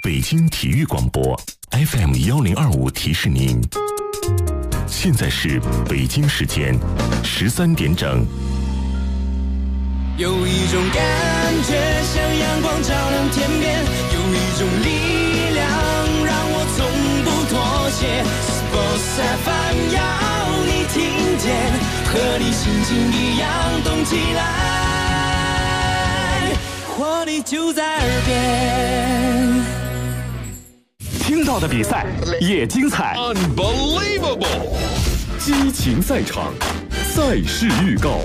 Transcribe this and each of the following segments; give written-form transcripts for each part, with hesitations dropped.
北京体育广播 FM1025提示您，现在是北京时间13点整。 有一种感觉像阳光照亮天边，有一种力量让我从不妥协。Sports FM 要你听见，和你心情一样动起来，活力就在耳边。 听到的比赛也精彩 ，Unbelievable！ 激情赛场，赛事预告。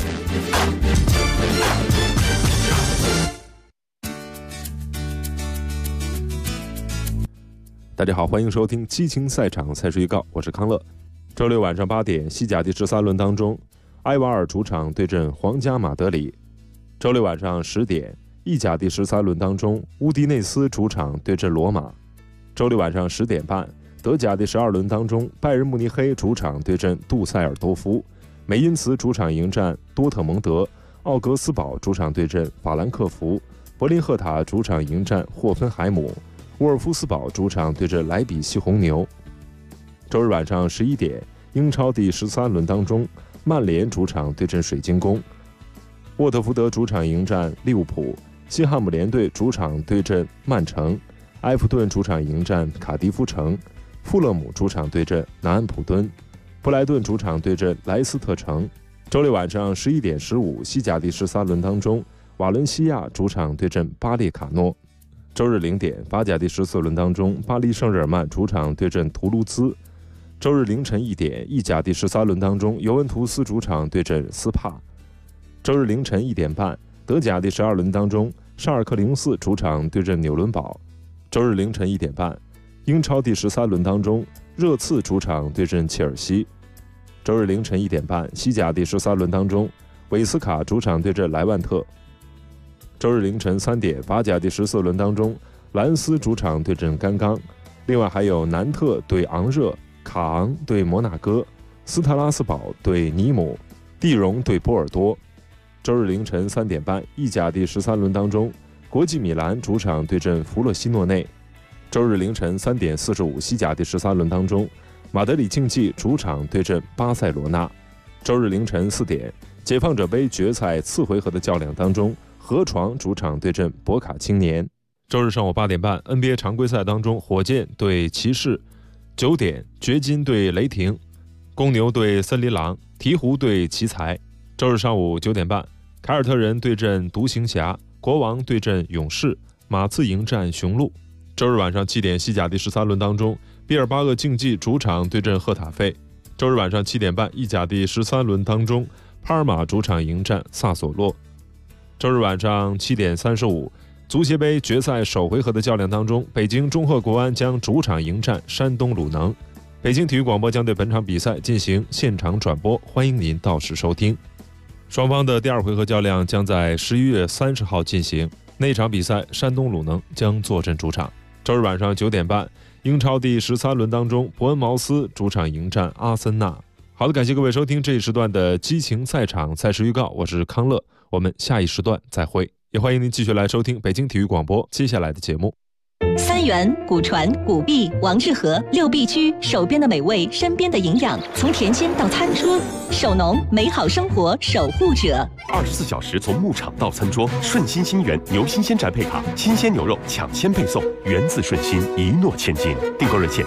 大家好，欢迎收听激情赛场赛事预告，我是康乐。周六晚上8点，西甲第13轮当中，埃瓦尔主场对阵皇家马德里。周六晚上10点，意甲第13轮当中，乌迪内斯主场对阵罗马。周六晚上10点半，德甲第12轮当中，拜仁慕尼黑主场对阵杜塞尔多夫，美因茨主场迎战多特蒙德，奥格斯堡主场对阵法兰克福，柏林赫塔主场迎战霍芬海姆，沃尔夫斯堡主场对阵莱比锡红牛。周日晚上11点，英超第13轮当中，曼联主场对阵水晶宫，沃特福德主场迎战利物浦，西汉姆联队主场对阵曼城，埃弗顿主场迎战卡迪夫城，富勒姆主场对阵南安普敦，布莱顿主场对阵莱斯特城。周六晚上11点15，西甲第13轮当中，瓦伦西亚主场对阵巴列卡诺。周日0点，法甲第14轮当中，巴黎圣日耳曼主场对阵图卢兹。周日凌晨1点，意甲第13轮当中，尤文图斯主场对阵斯帕。周日凌晨1点半，德甲第12轮当中，沙尔克04主场对阵纽伦堡。周日凌晨1点半，英超第13轮当中，热刺主场对阵切尔西。周日凌晨1点半，西甲第13轮当中，韦斯卡主场对阵莱万特。周日凌晨3点，法甲第14轮当中，兰斯主场对阵甘刚。另外还有南特对昂热，卡昂对摩纳哥，斯特拉斯堡对尼姆，蒂荣对波尔多。周日凌晨3点半，意甲第13轮当中，国际米兰主场对阵弗洛西诺内。周日凌晨3点45，西甲第13轮当中，马德里竞技主场对阵巴塞罗那。周日凌晨4点，解放者杯决赛次回合的较量当中，河床主场对阵博卡青年。周日上午8点半 NBA 常规赛当中，火箭对骑士；9点，掘金对雷霆，公牛对森林狼，鹈鹕对奇才。周日上午9点半，凯尔特人对阵独行侠，国王对阵勇士，马刺迎战雄鹿。周日晚上7点，西甲第13轮当中，毕尔巴鄂竞技主场对阵赫塔费。周日晚上7点半，意甲第13轮当中，帕尔马主场迎战萨索洛。周日晚上7点35，足协杯决赛首回合的较量当中，北京中赫国安将主场迎战山东鲁能。北京体育广播将对本场比赛进行现场转播，欢迎您到时收听。双方的第二回合较量将在11月30号进行，那场比赛山东鲁能将坐镇主场。周日晚上9点半，英超第13轮当中，伯恩茅斯主场迎战阿森纳。好的，感谢各位收听这一时段的激情赛场赛事预告，我是康乐，我们下一时段再会。也欢迎您继续来收听北京体育广播接下来的节目。 三元、古传、古币、王致和6必居，手边的美味，身边的营养，从甜心到餐桌，守农，美好生活守护者。 24小时从牧场到餐桌，顺心新源牛新鲜宅配卡，新鲜牛肉抢先配送，源自顺心，一诺千金。订购热线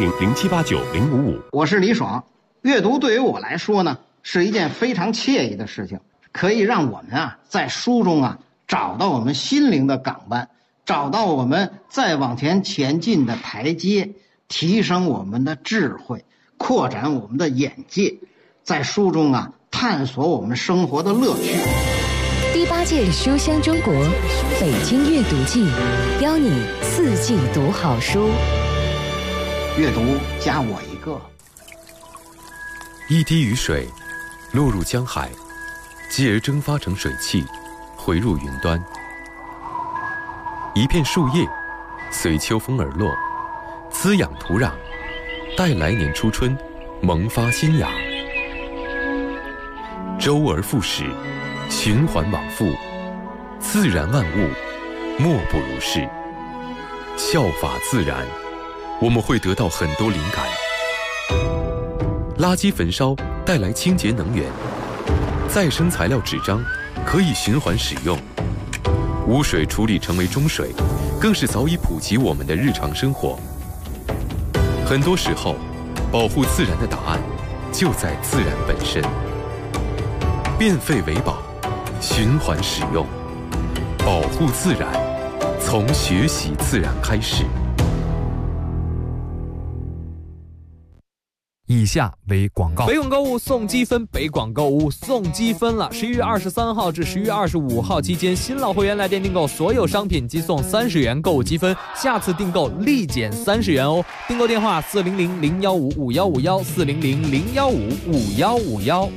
400-0789-055。 我是李爽。阅读对于我来说呢，是一件非常惬意的事情，可以让我们在书中找到我们心灵的港湾，找到我们再往前进的台阶，提升我们的智慧，扩展我们的眼界，在书中探索我们生活的乐趣。 第8届书香中国北京阅读季，邀你4季读好书。 阅读加我一个。 一滴雨水落入江海，继而蒸发成水汽，回入云端。一片树叶随秋风而落，滋养土壤，待来年初春萌发新芽。周而复始，循环往复，自然万物莫不如是。 效法自然，我们会得到很多灵感。垃圾焚烧带来清洁能源，再生材料纸张可以循环使用，污水处理成为中水，更是早已普及我们的日常生活。很多时候，保护自然的答案就在自然本身。变废为宝，循环使用，保护自然，从学习自然开始。 以下为广告。 北广购物送积分，北广购物送积分了！11月23号至11月25号期间，新老会员来电订购所有商品即送30元购物积分，下次订购立减30元哦。订购电话400-015-5151，400-015-5151。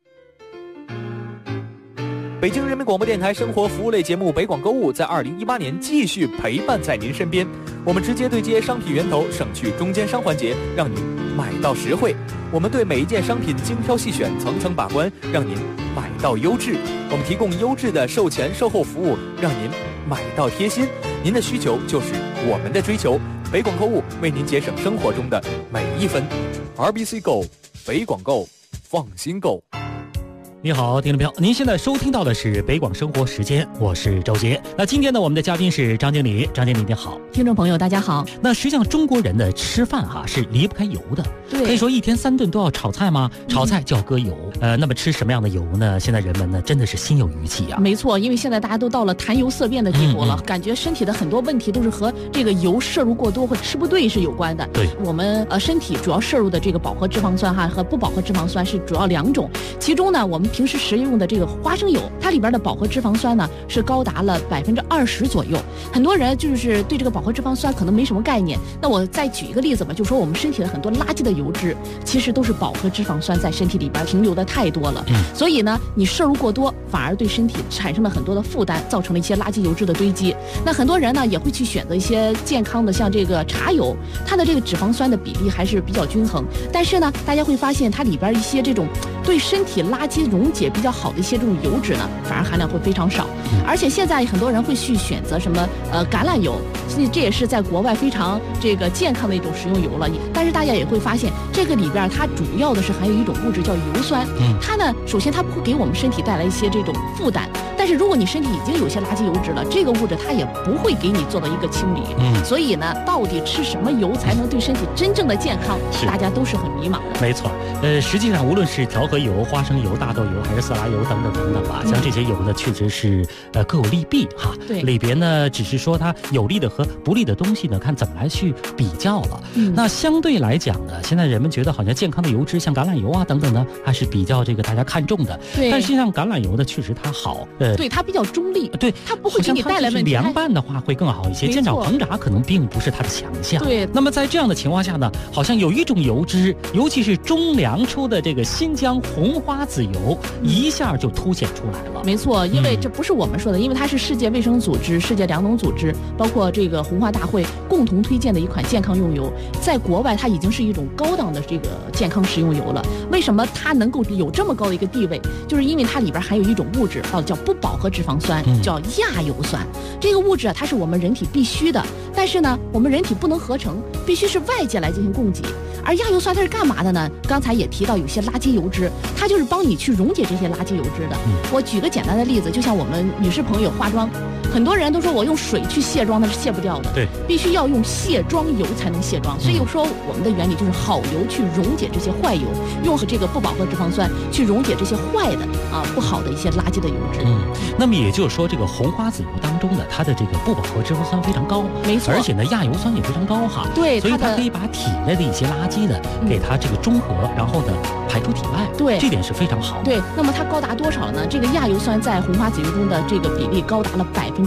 北京人民广播电台生活服务类节目《北广购物》在2018年继续陪伴在您身边。我们直接对接商品源头，省去中间商环节，让您买到实惠。我们对每一件商品精挑细选，层层把关，让您买到优质。我们提供优质的售前售后服务，让您买到贴心。您的需求就是我们的追求。北广购物为您节省生活中的每一分。RBC Go， 北广购，放心购。 你好，听众朋友，您现在收听到的是北广生活时间，我是周杰。那今天呢，我们的嘉宾是张经理，张经理你好。 听众朋友大家好。 那实际上中国人的吃饭是离不开油的， 对， 可以说一天3顿都要炒菜吗？炒菜就要搁油。那么吃什么样的油呢？现在人们呢真的是心有余悸啊。 没错，因为现在大家都到了谈油色变的地步了，感觉身体的很多问题都是和这个油摄入过多或吃不对是有关的。 对， 我们身体主要摄入的这个饱和脂肪酸和不饱和脂肪酸是主要2种，其中呢我们平时食用的这个花生油，它里边的饱和脂肪酸呢是高达了20%左右。很多人就是对这个饱和脂肪酸可能没什么概念。那我再举一个例子吧，就说我们身体的很多垃圾的油脂，其实都是饱和脂肪酸在身体里边停留的太多了。所以呢，你摄入过多，反而对身体产生了很多的负担，造成了一些垃圾油脂的堆积。那很多人呢也会去选择一些健康的，像这个茶油，它的这个脂肪酸的比例还是比较均衡。但是呢，大家会发现它里边一些这种对身体垃圾溶解比较好的一些这种油脂呢，反而含量会非常少。而且现在很多人会去选择什么橄榄油，这也是在国外非常这个健康的一种食用油了。但是大家也会发现，这个里边它主要的是含有一种物质叫油酸。它呢，首先它不会给我们身体带来一些这种负担，但是如果你身体已经有些垃圾油脂了，这个物质它也不会给你做到一个清理。所以呢，到底吃什么油才能对身体真正的健康，大家都是很迷茫的。 没错，实际上无论是调和油、花生油、大豆油还是色拉油等等等等吧，像这些油呢，确实是各有利弊哈。 对， 里边呢只是说它有利的和不利的东西呢，看怎么来去比较了。那相对来讲呢，现在人们觉得好像健康的油脂，像橄榄油啊等等呢，还是比较这个大家看重的。 对， 但实际上橄榄油呢，确实它好。 对，它比较中立。 对， 它不会给你带来问题。 凉拌的话会更好一些，煎炒烹炸可能并不是它的强项。 对。 那么在这样的情况下呢，好像有一种油脂，尤其是中粮出的这个新疆红花籽油，一下就凸显出来了。 没错，因为这不是我们说的，因为它是世界卫生组织、世界粮农组织，包括这个红花大会共同推荐的一款健康用油，在国外它已经是一种高档的这个健康食用油了。为什么它能够有这么高的一个地位？就是因为它里边含有一种物质，叫不饱和脂肪酸，叫亚油酸。这个物质它是我们人体必须的，但是呢，我们人体不能合成，必须是外界来进行供给。而亚油酸它是干嘛的呢？刚才也提到有些垃圾油脂，它就是帮你去溶解这些垃圾油脂的。我举个简单的例子，就像我们女士朋友化妆，很多人都说我用水去卸妆，那是卸不掉的， 对， 必须要用卸妆油才能卸妆。所以说我们的原理就是好油去溶解这些坏油，用这个不饱和脂肪酸去溶解这些坏的不好的一些垃圾的油脂。 那么也就是说，这个红花籽油当中呢，它的这个不饱和脂肪酸非常高， 没错， 而且呢亚油酸也非常高哈。 对， 所以它可以把体内的一些垃圾呢给它这个中和，然后呢排出体外。 对， 这点是非常好的。 对，那么它高达多少呢？这个亚油酸在红花籽油中的这个比例高达了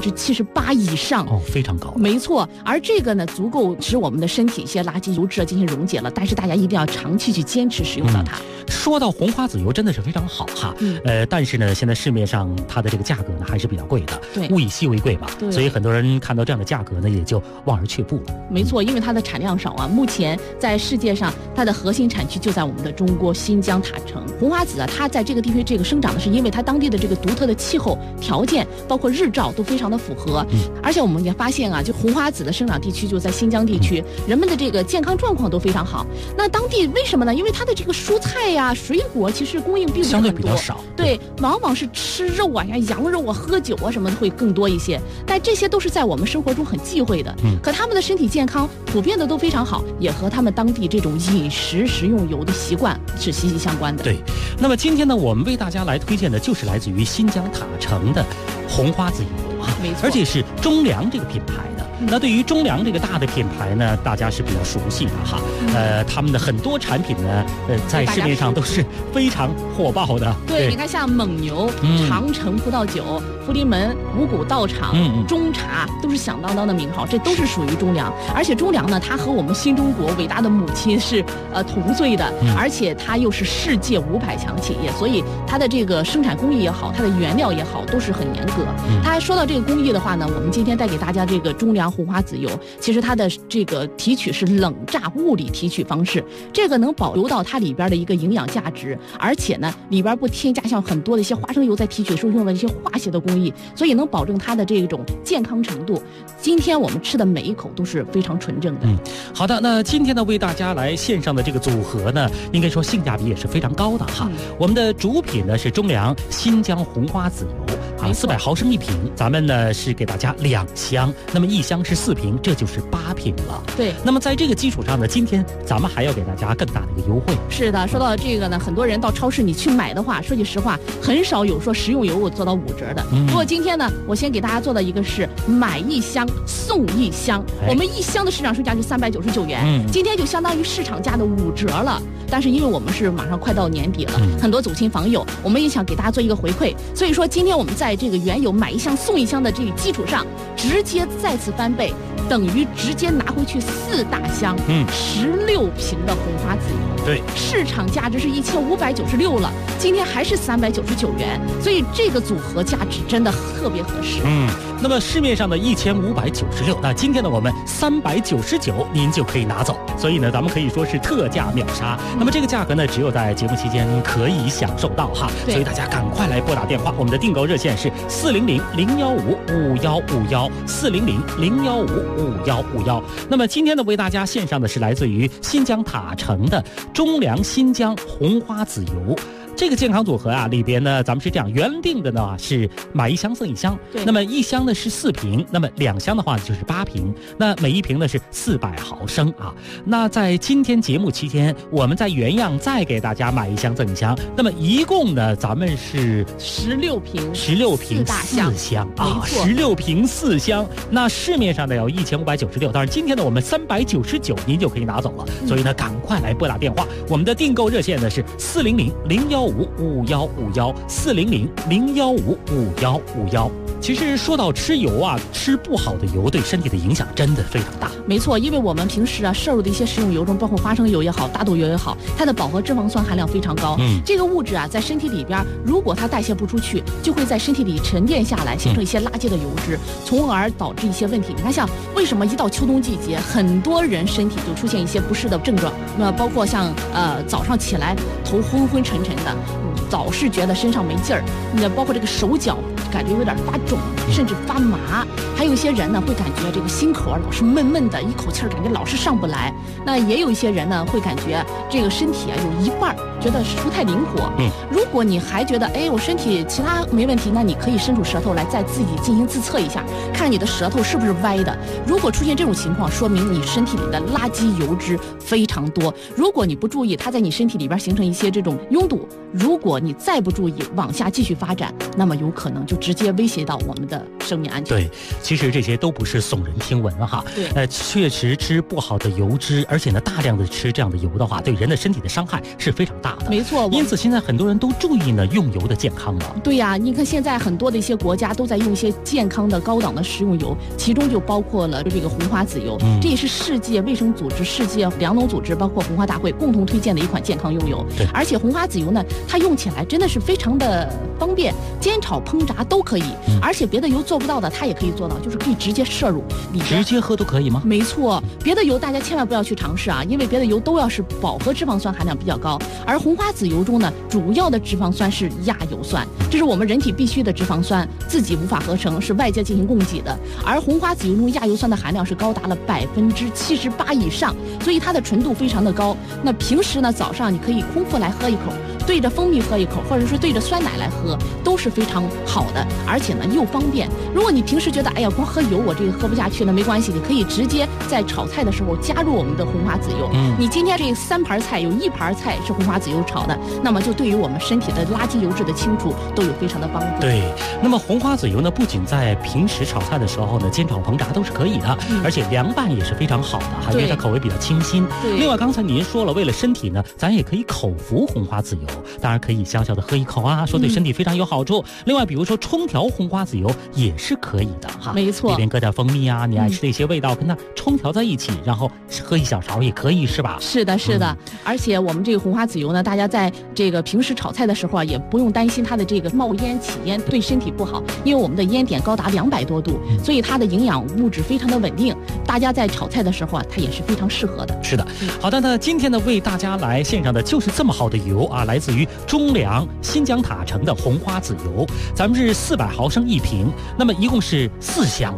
78%以上， 非常高。 没错，而这个呢，足够使我们的身体一些垃圾油脂进行溶解了。但是大家一定要长期去坚持使用到它。 说到红花籽油，真的是非常好哈。但是呢，现在市面上它的这个价格呢还是比较贵的。 对， 物以稀为贵嘛，所以很多人看到这样的价格呢，也就望而却步了。 没错，因为它的产量少啊，目前在世界上它的核心产区就在我们的中国新疆塔城。红花籽啊，它在这个地区这个生长的是因为它当地的这个独特的气候条件，包括日照都非常的符合。而且我们也发现啊，就红花籽的生长地区就在新疆地区，人们的这个健康状况都非常好。那当地为什么呢？因为它的这个蔬菜呀、水果其实供应并不是很多， 相对比较少。 对，往往是吃肉啊，像羊肉啊、喝酒啊什么的会更多一些。但这些都是在我们生活中很忌讳的。可他们的身体健康普遍的都非常好，也和他们当地这种饮食食用油的习惯是息息相关的。 对，那么今天呢，我们为大家来推荐的就是来自于新疆塔城的红花籽油啊， 没错， 而且是中粮这个品牌的。那对于中粮这个大的品牌呢，大家是比较熟悉的哈。他们的很多产品呢，在市面上都是非常火爆的。 对，你看像蒙牛、长城葡萄酒、福临门五谷道场、中茶都是响当当的名号，这都是属于中粮。而且中粮呢，它和我们新中国伟大的母亲是同岁的，而且它又是世界500强企业，所以它的这个生产工艺也好，它的原料也好，都是很严格。它说到这个工艺的话呢，我们今天带给大家这个中粮红花籽油，其实它的这个提取是冷榨物理提取方式，这个能保留到它里边的一个营养价值，而且呢里边不添加像很多的一些花生油在提取时候用的一些化学的工艺，所以能保证它的这种健康程度。今天我们吃的每一口都是非常纯正的。 好的，那今天呢为大家来献上的这个组合呢，应该说性价比也是非常高的哈。我们的主品呢是中粮新疆红花籽油啊，400毫升1瓶，咱们呢是给大家2箱，那么1箱是4瓶，这就是8瓶了。 对， 那么在这个基础上呢，今天咱们还要给大家更大的一个优惠。 是的，说到这个呢，很多人到超市你去买的话，说句实话，很少有说食用油做到5折的。不过今天呢，我先给大家做的一个是买1箱送1箱，我们1箱的市场售价是399元，今天就相当于市场价的5折了。但是因为我们是马上快到年底了，很多走亲访友，我们也想给大家做一个回馈，所以说今天我们在这个原有买1箱送1箱的这个基础上，直接再次翻倍，等于直接拿回去4大箱，16瓶的红花籽油。 对， 市场价值是1596了，今天还是399元，所以这个组合价值真的特别合适。 那么市面上的1596，那今天呢我们399您就可以拿走，所以呢咱们可以说是特价秒杀。那么这个价格呢只有在节目期间可以享受到哈，所以大家赶快来拨打电话，我们的订购热线是400-015-5151，400-015-5151。那么今天呢为大家献上的是来自于新疆塔城的中粮新疆红花籽油。这个健康组合啊，里边呢，咱们是这样原定的呢，是买1箱送1箱。那么1箱呢是4瓶，那么2箱的话就是8瓶，那每1瓶呢是400毫升啊。那在今天节目期间，我们在原样再给大家买1箱赠1箱，那么一共呢，咱们是 16瓶 4箱啊，16瓶4箱。那市面上呢有1596，当然今天呢我们399您就可以拿走了，所以呢赶快来拨打电话，我们的订购热线呢是400-015-5151，400-015-5151。其实说到吃油啊，吃不好的油对身体的影响真的非常大。 没错，因为我们平时啊摄入的一些食用油中，包括花生油也好，大豆油也好，它的饱和脂肪酸含量非常高。这个物质啊在身体里边，如果它代谢不出去，就会在身体里沉淀下来，形成一些垃圾的油脂，从而导致一些问题。你看，像为什么一到秋冬季节，很多人身体就出现一些不适的症状？那包括像早上起来头昏昏沉沉的，老是觉得身上没劲儿，那包括这个手脚感觉有点发肿，甚至发麻。还有一些人呢会感觉这个心口老是闷闷的，一口气儿感觉老是上不来。那也有一些人呢会感觉这个身体啊有一半觉得是不太灵活。如果你还觉得我身体其他没问题，那你可以伸出舌头来再自己进行自测一下，看你的舌头是不是歪的。如果出现这种情况，说明你身体里的垃圾油脂非常多。如果你不注意，它在你身体里边形成一些这种拥堵，如果你再不注意往下继续发展，那么有可能就直接威胁到我们的生命安全。 对，其实这些都不是耸人听闻哈。 对， 确实吃不好的油脂，而且呢大量的吃这样的油的话，对人的身体的伤害是非常大大的。 没错， 因此现在很多人都注意呢用油的健康了。 对呀，你看现在很多的一些国家都在用一些健康的高档的食用油，其中就包括了这个红花籽油，这也是世界卫生组织、世界粮农组织包括红花大会共同推荐的一款健康用油。而且红花籽油呢，它用起来真的是非常的方便，煎炒烹炸都可以，而且别的油做不到的它也可以做到，就是可以直接摄入里边， 直接喝都可以吗？ 没错，别的油大家千万不要去尝试啊，因为别的油都要是饱和脂肪酸含量比较高，而红花籽油中呢，主要的脂肪酸是亚油酸，这是我们人体必需的脂肪酸，自己无法合成，是外界进行供给的。而红花籽油中亚油酸的含量是高达了78%以上，所以它的纯度非常的高。那平时呢，早上你可以空腹来喝一口，对着蜂蜜喝一口，或者说对着酸奶来喝，都是非常好的，而且呢又方便。如果你平时觉得哎呀光喝油我这个喝不下去了，没关系，你可以直接在炒菜的时候加入我们的红花籽油。你今天这3盘菜有1盘菜是红花籽油炒的，那么就对于我们身体的垃圾油脂的清除都有非常的帮助。 对，那么红花籽油呢，不仅在平时炒菜的时候呢煎炒烹炸都是可以的，而且凉拌也是非常好的哈，因为它口味比较清新。另外刚才您说了，为了身体呢，咱也可以口服红花籽油，当然可以小小的喝一口啊，说对身体非常有好处。另外比如说冲调红花籽油也是可以的哈， 没错， 里边搁点蜂蜜啊，你爱吃的一些味道跟它冲调在一起，然后喝一小勺也可以，是吧？ 是的，是的。而且我们这个红花籽油呢，大家在这个平时炒菜的时候啊，也不用担心它的这个冒烟起烟对身体不好，因为我们的烟点高达200多度，所以它的营养物质非常的稳定，大家在炒菜的时候啊，它也是非常适合的。 是的，好的，那今天呢为大家来献上的就是这么好的油啊，来自于中粮新疆塔城的红花籽油，咱们是400毫升1瓶，那么一共是4箱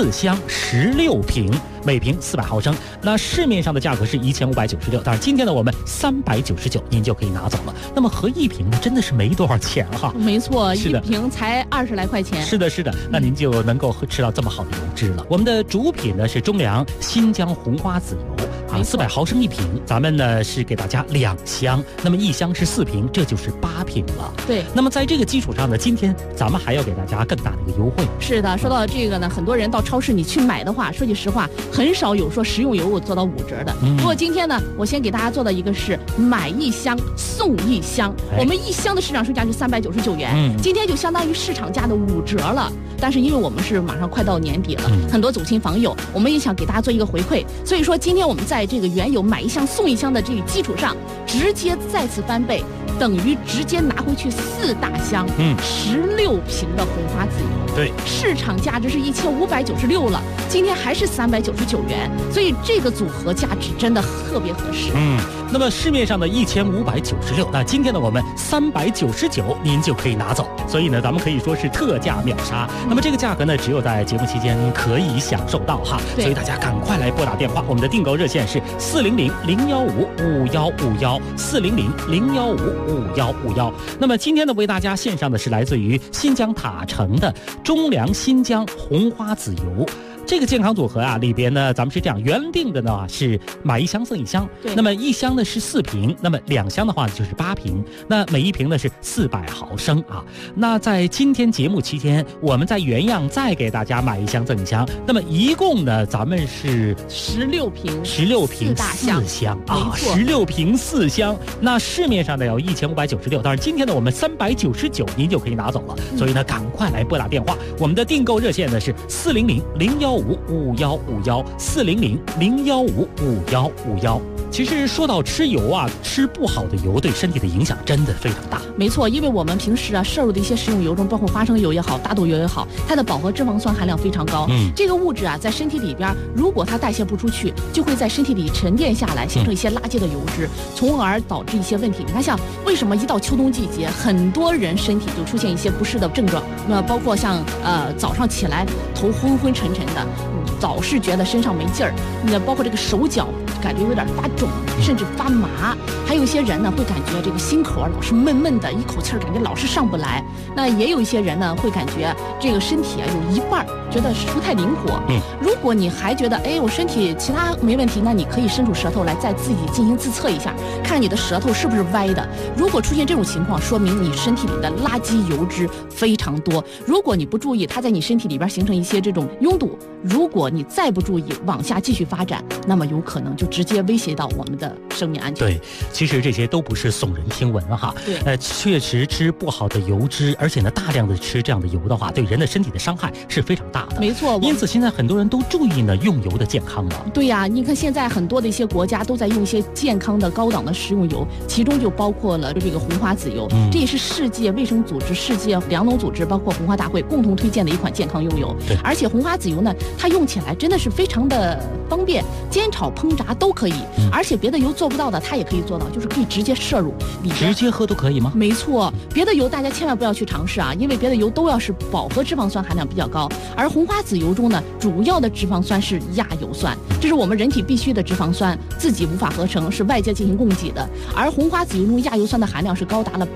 16瓶，每瓶400毫升，那市面上的价格是1596，但是今天呢我们399您就可以拿走了。那么合1瓶呢真的是没多少钱哈。 没错，1瓶才20来块钱。 是的，是的，那您就能够吃到这么好的油脂了。我们的主品呢是中粮新疆红花籽油啊，400毫升1瓶，咱们呢是给大家2箱，那么1箱是4瓶，这就是8瓶了。 对， 那么在这个基础上呢，今天咱们还要给大家更大的一个优惠。 是的，说到这个呢，很多人到超市你去买的话，说句实话，很少有说食用油我做到5折的。不过今天呢，我先给大家做的一个是买1箱送1箱，我们1箱的市场售价是399元，今天就相当于市场价的5折了。但是因为我们是马上快到年底了，很多走亲访友，我们也想给大家做一个回馈，所以说今天我们在这个原有买1箱送1箱的这个基础上，直接再次翻倍，等于直接拿回去4大箱16瓶的红花籽油。 对， 市场价值是1596了，今天还是399元，所以这个组合价值真的特别合适。 那么市面上的1596，那今天呢我们399您就可以拿走，所以呢咱们可以说是特价秒杀。那么这个价格呢只有在节目期间可以享受到哈，所以大家赶快来拨打电话，我们的订购热线是400-015-5151，400-015-5151。那么今天呢为大家献上的是来自于新疆塔城的中粮新疆红花籽油。这个健康组合啊，里边呢，咱们是这样原定的呢，是买1箱送1箱。 对， 那么1箱呢是4瓶，那么2箱的话就是8瓶，那每1瓶呢是400毫升啊。那在今天节目期间，我们在原样再给大家买1箱赠1箱，那么一共呢，咱们是 16瓶 4箱啊，16瓶4箱。那市面上呢有1596，但是今天呢我们399您就可以拿走了，所以呢赶快来拨打电话，我们的订购热线呢是400-015-5151，400-015-5151。其实说到吃油啊，吃不好的油对身体的影响真的非常大。 没错，因为我们平时啊摄入的一些食用油中，包括花生油也好，大豆油也好，它的饱和脂肪酸含量非常高。这个物质啊在身体里边，如果它代谢不出去，就会在身体里沉淀下来，形成一些垃圾的油脂，从而导致一些问题。你看，像为什么一到秋冬季节，很多人身体就出现一些不适的症状？那包括像早上起来头昏昏沉沉的，老是觉得身上没劲儿，那包括这个手脚感觉有点发肿，甚至发麻，还有一些人呢会感觉这个心口老是闷闷的，一口气儿感觉老是上不来。那也有一些人呢会感觉这个身体啊有一半觉得不太灵活。如果你还觉得我身体其他没问题，那你可以伸出舌头来再自己进行自测一下，看你的舌头是不是歪的。如果出现这种情况，说明你身体里的垃圾油脂非常多，如果你不注意，它在你身体里边形成一些这种拥堵，如果你再不注意往下继续发展，那么有可能就就直接威胁到我们的生命安全。 对，其实这些都不是耸人听闻哈。 对， 确实吃不好的油脂，而且呢大量的吃这样的油的话，对人的身体的伤害是非常大的。 没错， 因此现在很多人都注意呢用油的健康了。 对呀，你看现在很多的一些国家都在用一些健康的高档的食用油，其中就包括了这个红花籽油，这也是世界卫生组织、世界粮农组织包括红花大会共同推荐的一款健康用油。 对， 而且红花籽油呢，它用起来真的是非常的方便，煎炒烹炸都可以，而且别的油做不到的它也可以做到，就是可以直接摄入里边， 直接喝都可以吗？ 没错，别的油大家千万不要去尝试啊，因为别的油都要是饱和脂肪酸含量比较高，而红花籽油中呢，主要的脂肪酸是亚油酸，这是我们人体必须的脂肪酸，自己无法合成，是外界进行供给的。而红花籽油中亚油酸的含量是高达了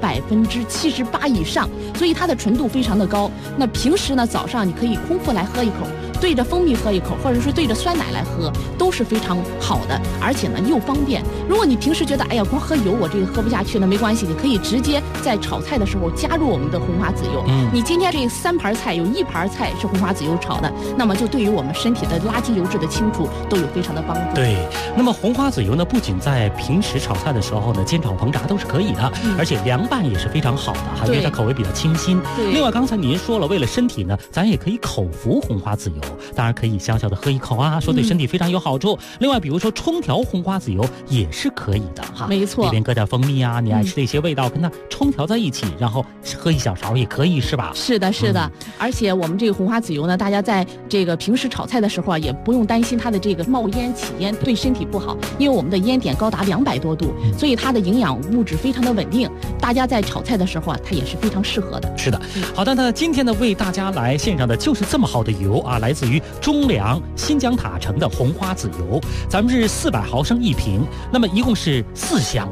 78%以上，所以它的纯度非常的高。那平时呢，早上你可以空腹来喝一口，对着蜂蜜喝一口，或者是对着酸奶来喝，都是非常好的，而且呢又方便。如果你平时觉得哎呀光喝油我这个喝不下去呢，没关系，你可以直接在炒菜的时候加入我们的红花籽油。你今天这3盘菜有1盘菜是红花籽油炒的，那么就对于我们身体的垃圾油脂的清除都有非常的帮助。 对，那么红花籽油呢，不仅在平时炒菜的时候呢，煎炒烹炸都是可以的，而且凉拌也是非常好的哈，因为它口味比较清新。另外刚才您说了，为了身体呢，咱也可以口服红花籽油，当然可以小小的喝一口啊，说对身体非常有好处。另外比如说冲调红花籽油也是可以的哈， 没错， 里边搁点蜂蜜啊，你爱吃的一些味道跟它冲调在一起，然后喝一小勺也可以，是吧？ 是的，是的。而且我们这个红花籽油呢，大家在这个平时炒菜的时候啊，也不用担心它的这个冒烟起烟对身体不好，因为我们的烟点高达200多度，所以它的营养物质非常的稳定，大家在炒菜的时候啊，它也是非常适合的。 是的，好的，那今天呢为大家来献上的就是这么好的油啊，来自于中粮新疆塔城的红花籽油，咱们是400毫升1瓶，那么一共是4箱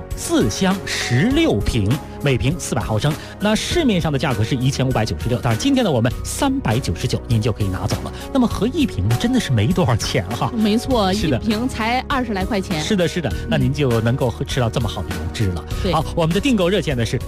16瓶，每瓶400毫升，那市面上的价格是1596，但是今天呢我们399您就可以拿走了。那么合1瓶呢真的是没多少钱哈。 没错，1瓶才20来块钱。 是的，是的，那您就能够吃到这么好的油脂了。好，我们的订购热线呢是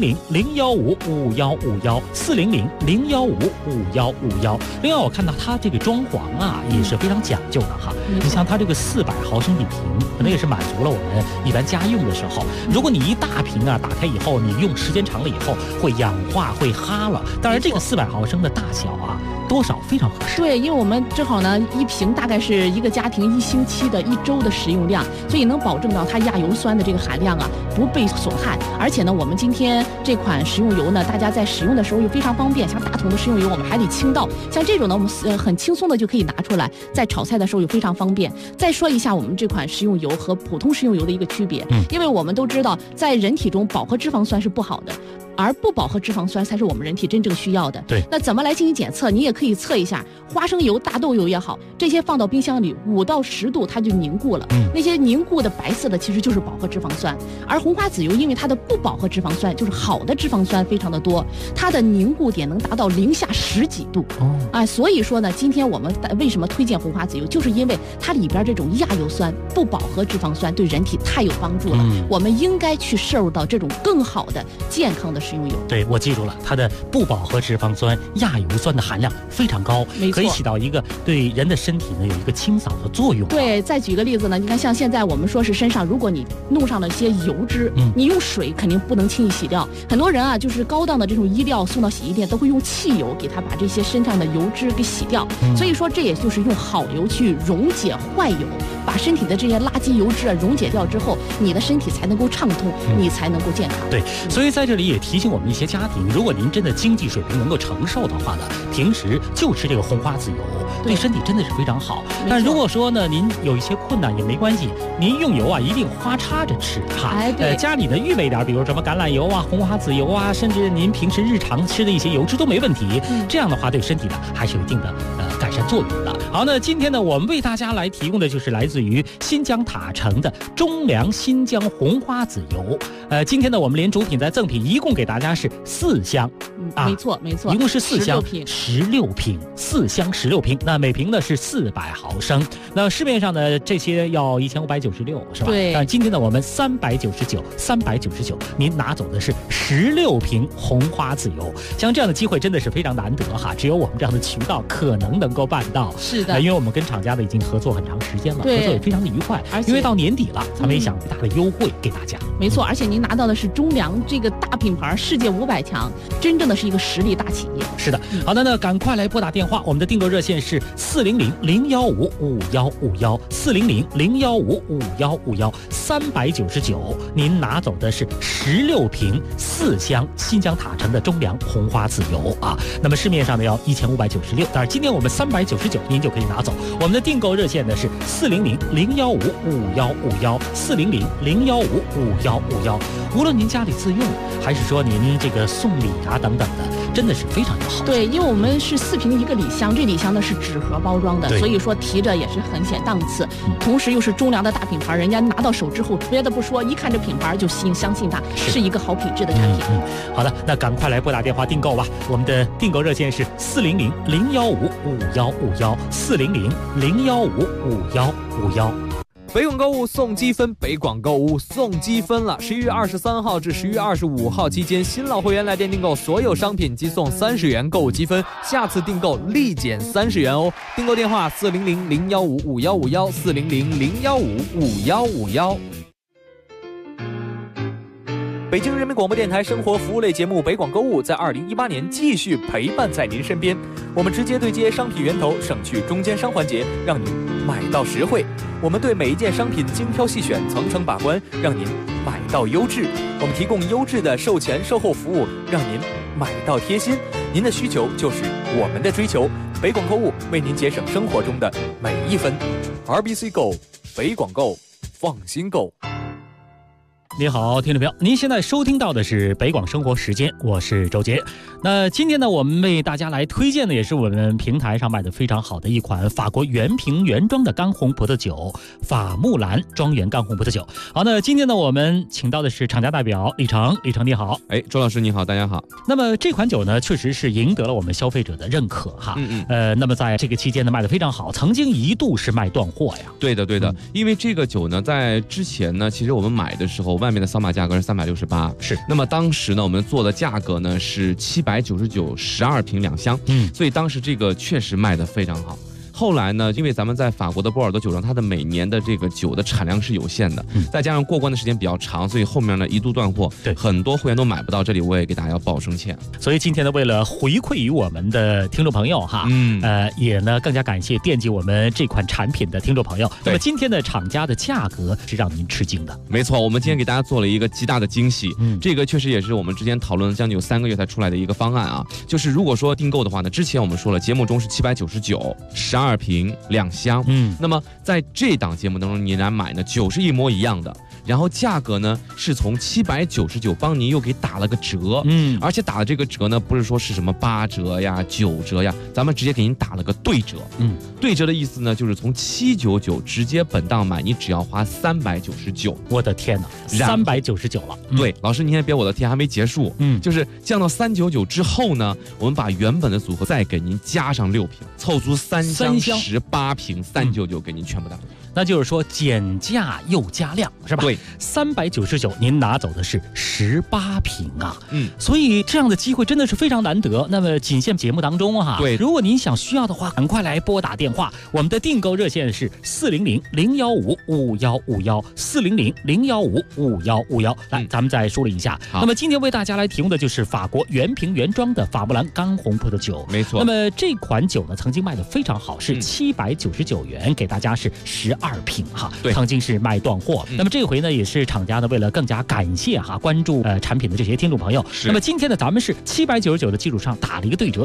400-015-5151，400-015-5151。另外我看到它这个装潢啊也是非常讲究的哈。你像它这个400毫升1瓶，可能也是满足了我们一般家用的时候。如果你一大瓶啊打开以后，你用时间长了以后会氧化会哈了。当然这个400毫升的大小啊多少非常合适。 对，因为我们正好呢1瓶大概是一个家庭1星期的1周的食用量，所以能保证到它亚油酸的这个含量啊不被损害。而且呢我们今天这款食用油呢，大家在使用的时候又非常方便，像大桶的食用油我们还得倾倒，像这种呢我们很轻松的就可以拿出来，在炒菜的时候又非常方便。再说一下我们这款食用油和普通食用油的一个区别，因为我们都知道在人体中饱和脂肪酸是不好的，而不饱和脂肪酸才是我们人体真正需要的。 对， 那怎么来进行检测？你也可以测一下花生油、大豆油也好，这些放到冰箱里5到10度它就凝固了，那些凝固的白色的其实就是饱和脂肪酸。而红花籽油因为它的不饱和脂肪酸就是好的脂肪酸非常的多，它的凝固点能达到0下10几度。所以说呢，今天我们为什么推荐红花籽油，就是因为它里边这种亚油酸、不饱和脂肪酸对人体太有帮助了，我们应该去摄入到这种更好的健康的食用油。 对，我记住了，它的不饱和脂肪酸、亚油酸的含量非常高，可以起到一个对人的身体呢有一个清扫的作用。 对，再举个例子呢，你看像现在我们说是身上如果你弄上了一些油脂，你用水肯定不能轻易洗掉，很多人啊就是高档的这种衣料送到洗衣店都会用汽油给它把这些身上的油脂给洗掉，所以说这也就是用好油去溶解坏油，把身体的这些垃圾油脂溶解掉之后，你的身体才能够畅通，你才能够健康。 对，所以在这里也提醒我们一些家庭，如果您真的经济水平能够承受的话呢，平时就吃这个红花籽油，对身体真的是非常好。但如果说呢您有一些困难也没关系，您用油啊一定花插着吃哈。家里呢预备点，比如什么橄榄油啊、红花籽油啊，甚至您平时日常吃的一些油脂都没问题。这样的话对身体呢还是有一定的改善作用的。好，那今天呢我们为大家来提供的就是来自于新疆塔城的中粮新疆红花籽油。今天呢我们连主品再赠品一共给给大家是4箱。 没错没错， 一共是4箱 16瓶 ，4箱16瓶，那每瓶呢是400毫升。那市面上呢这些要1596，是吧？ 对。 但今天呢我们399，您拿走的是16瓶红花籽油。像这样的机会真的是非常难得哈，只有我们这样的渠道可能够办到。 是的， 因为我们跟厂家的已经合作很长时间了，合作也非常的愉快。 而且因为到年底了，咱们也想最大的优惠给大家。 没错，而且您拿到的是中粮这个大品牌，世界500强，真正的是一个实力大企业。 是的，好的呢，赶快来拨打电话，我们的订购热线是400-015-5151，400-015-5151，399，您拿走的是16瓶4箱新疆塔城的中粮红花籽油啊。那么市面上呢要1596，但是今天我们399，您就可以拿走。我们的订购热线呢是400-015-5151，400-015-5151。无论您家里自用，还是说您这个送礼啊等等的，真的是非常友好。 对，因为我们是4瓶一个礼箱，这礼箱呢是纸盒包装的，所以说提着也是很显档次。同时又是中粮的大品牌，人家拿到手之后，别的不说，一看这品牌就相信它是一个好品质的产品。 好的，那赶快来拨打电话订购吧。我们的订购热线是400-015-5151，400-015-5151。 北广购物送积分，北广购物送积分了！11月23号至11月25号期间，新老会员来电订购所有商品即送30元购物积分，下次订购立减30元哦。订购电话400-015-5151，400-015-5151。北京人民广播电台生活服务类节目《北广购物》在2018年继续陪伴在您身边。我们直接对接商品源头，省去中间商环节，让您买到实惠。我们对每一件商品精挑细选，层层把关，让您买到优质。我们提供优质的售前售后服务，让您买到贴心。您的需求就是我们的追求。北广购物为您节省生活中的每一分。RBC Go， 北广购，放心购。 你好，听众朋友，您现在收听到的是北广生活时间，我是周杰。那今天呢，我们为大家来推荐的也是我们平台上卖的非常好的一款法国原瓶原装的干红葡萄酒——法木兰庄园干红葡萄酒。好，那今天呢，我们请到的是厂家代表李成，李成你好。 周老师你好，大家好。 那么这款酒呢，确实是赢得了我们消费者的认可哈。那么在这个期间呢，卖得非常好，曾经一度是卖断货呀。 对的，因为这个酒呢，在之前呢，其实我们买的时候，外面的扫码价格是368， 是。 那么当时呢，我们做的价格呢是799，12瓶2箱，所以当时这个确实卖得非常好。后来呢，因为咱们在法国的波尔多酒庄，它的每年的这个酒的产量是有限的，再加上过关的时间比较长，所以后面呢一度断货， 对， 很多会员都买不到。这里我也给大家要报声歉。 所以今天呢，为了回馈于我们的听众朋友哈，也呢更加感谢惦记我们这款产品的听众朋友。那么今天的厂家的价格是让您吃惊的。 没错，我们今天给大家做了一个极大的惊喜，这个确实也是我们之前讨论将近有3个月才出来的一个方案啊。就是如果说订购的话呢，之前我们说了，节目中是799，12瓶2箱，那么在这档节目当中，你来买呢，酒是一模一样的，然后价格呢是从799帮您又给打了个折，而且打的这个折呢，不是说是什么8折呀、9折呀，咱们直接给您打了个对折，对折的意思呢，就是从799直接本档买，你只要花399。 我的天哪，399了。 对，老师您先别我的天，还没结束，就是降到399之后呢，我们把原本的组合再给您加上6瓶，凑足3箱18瓶，399给您全部打。 那就是说减价又加量，是吧？ 对 ，399您拿走的是18瓶啊，所以这样的机会真的是非常难得。那么仅限节目当中哈， 对， 如果您想需要的话，赶快来拨打电话，我们的订购热线是400-015-5151，400-015-5151。来，咱们再梳理一下。那么今天为大家来提供的就是法国原瓶原装的法木兰干红葡萄酒， 没错。 那么这款酒呢，曾经卖得非常好，是799元，给大家是12瓶哈，曾经是卖断货。那么这回呢，也是厂家呢为了更加感谢哈关注产品的这些听众朋友，那么今天呢咱们是799的基础上打了一个对折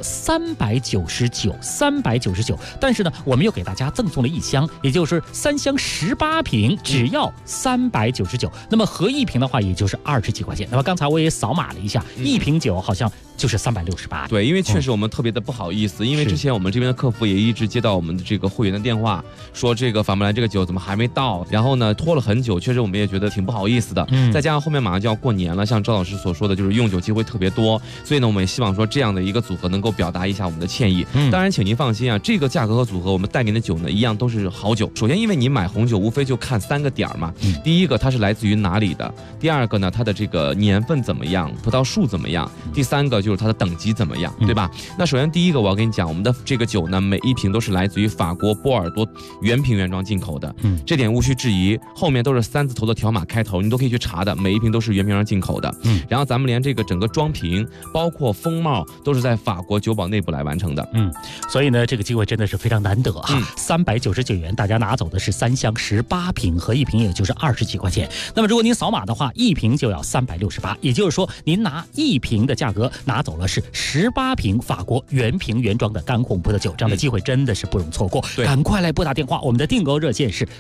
，399，但是呢我们又给大家赠送了1箱，也就是3箱18瓶，只要399。那么合1瓶的话也就是20几块钱。那么刚才我也扫码了一下，1瓶酒好像就是368。 对，因为确实我们特别的不好意思，因为之前我们这边的客服也一直接到我们的这个会员的电话，说这个法木兰这个酒怎么还没到，然后呢拖了很久，确实我们也觉得挺不好意思的。再加上后面马上就要过年了，像赵老师所说的，就是用酒机会特别多，所以呢，我们也希望说这样的一个组合能够表达一下我们的歉意。当然，请您放心啊，这个价格和组合我们带您的酒呢，一样都是好酒。首先，因为你买红酒无非就看3个点嘛，第一个它是来自于哪里的，第二个呢它的这个年份怎么样，葡萄树怎么样，第三个就是它的等级怎么样，对吧？那首先第一个我要跟你讲，我们的这个酒呢，每一瓶都是来自于法国波尔多原瓶原装进口的，这点毋需质疑。后面都是3字头的条码开头，你都可以去查的，每一瓶都是原瓶原装进口的。然后咱们连这个整个装瓶，包括封帽，都是在法国酒保内部来完成的。 所以呢，这个机会真的是非常难得哈。399元，大家拿走的是3箱18瓶，合一瓶也就是20几块钱。那么如果您扫码的话，一瓶就要368，也就是说您拿1瓶的价格拿走了是18瓶法国原瓶原装的干红葡萄酒，这样的机会真的是不容错过。赶快来拨打电话，我们的订购热线是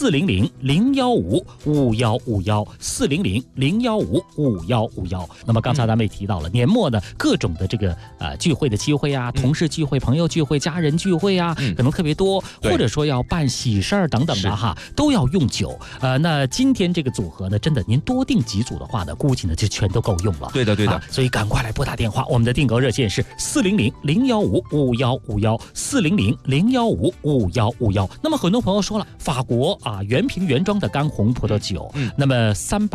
400-015-5151，400-015-5151。那么刚才咱们也提到了，年末呢各种的这个聚会的机会啊，同事聚会、朋友聚会、家人聚会啊，可能特别多，或者说要办喜事儿等等的哈，都要用酒。那今天这个组合呢，真的您多订几组的话呢，估计呢就全都够用了。 对的。 所以赶快来拨打电话，我们的订购热线是400-015-5151，400-015-5151。那么很多朋友说了，法国原瓶原装的干红葡萄酒，那么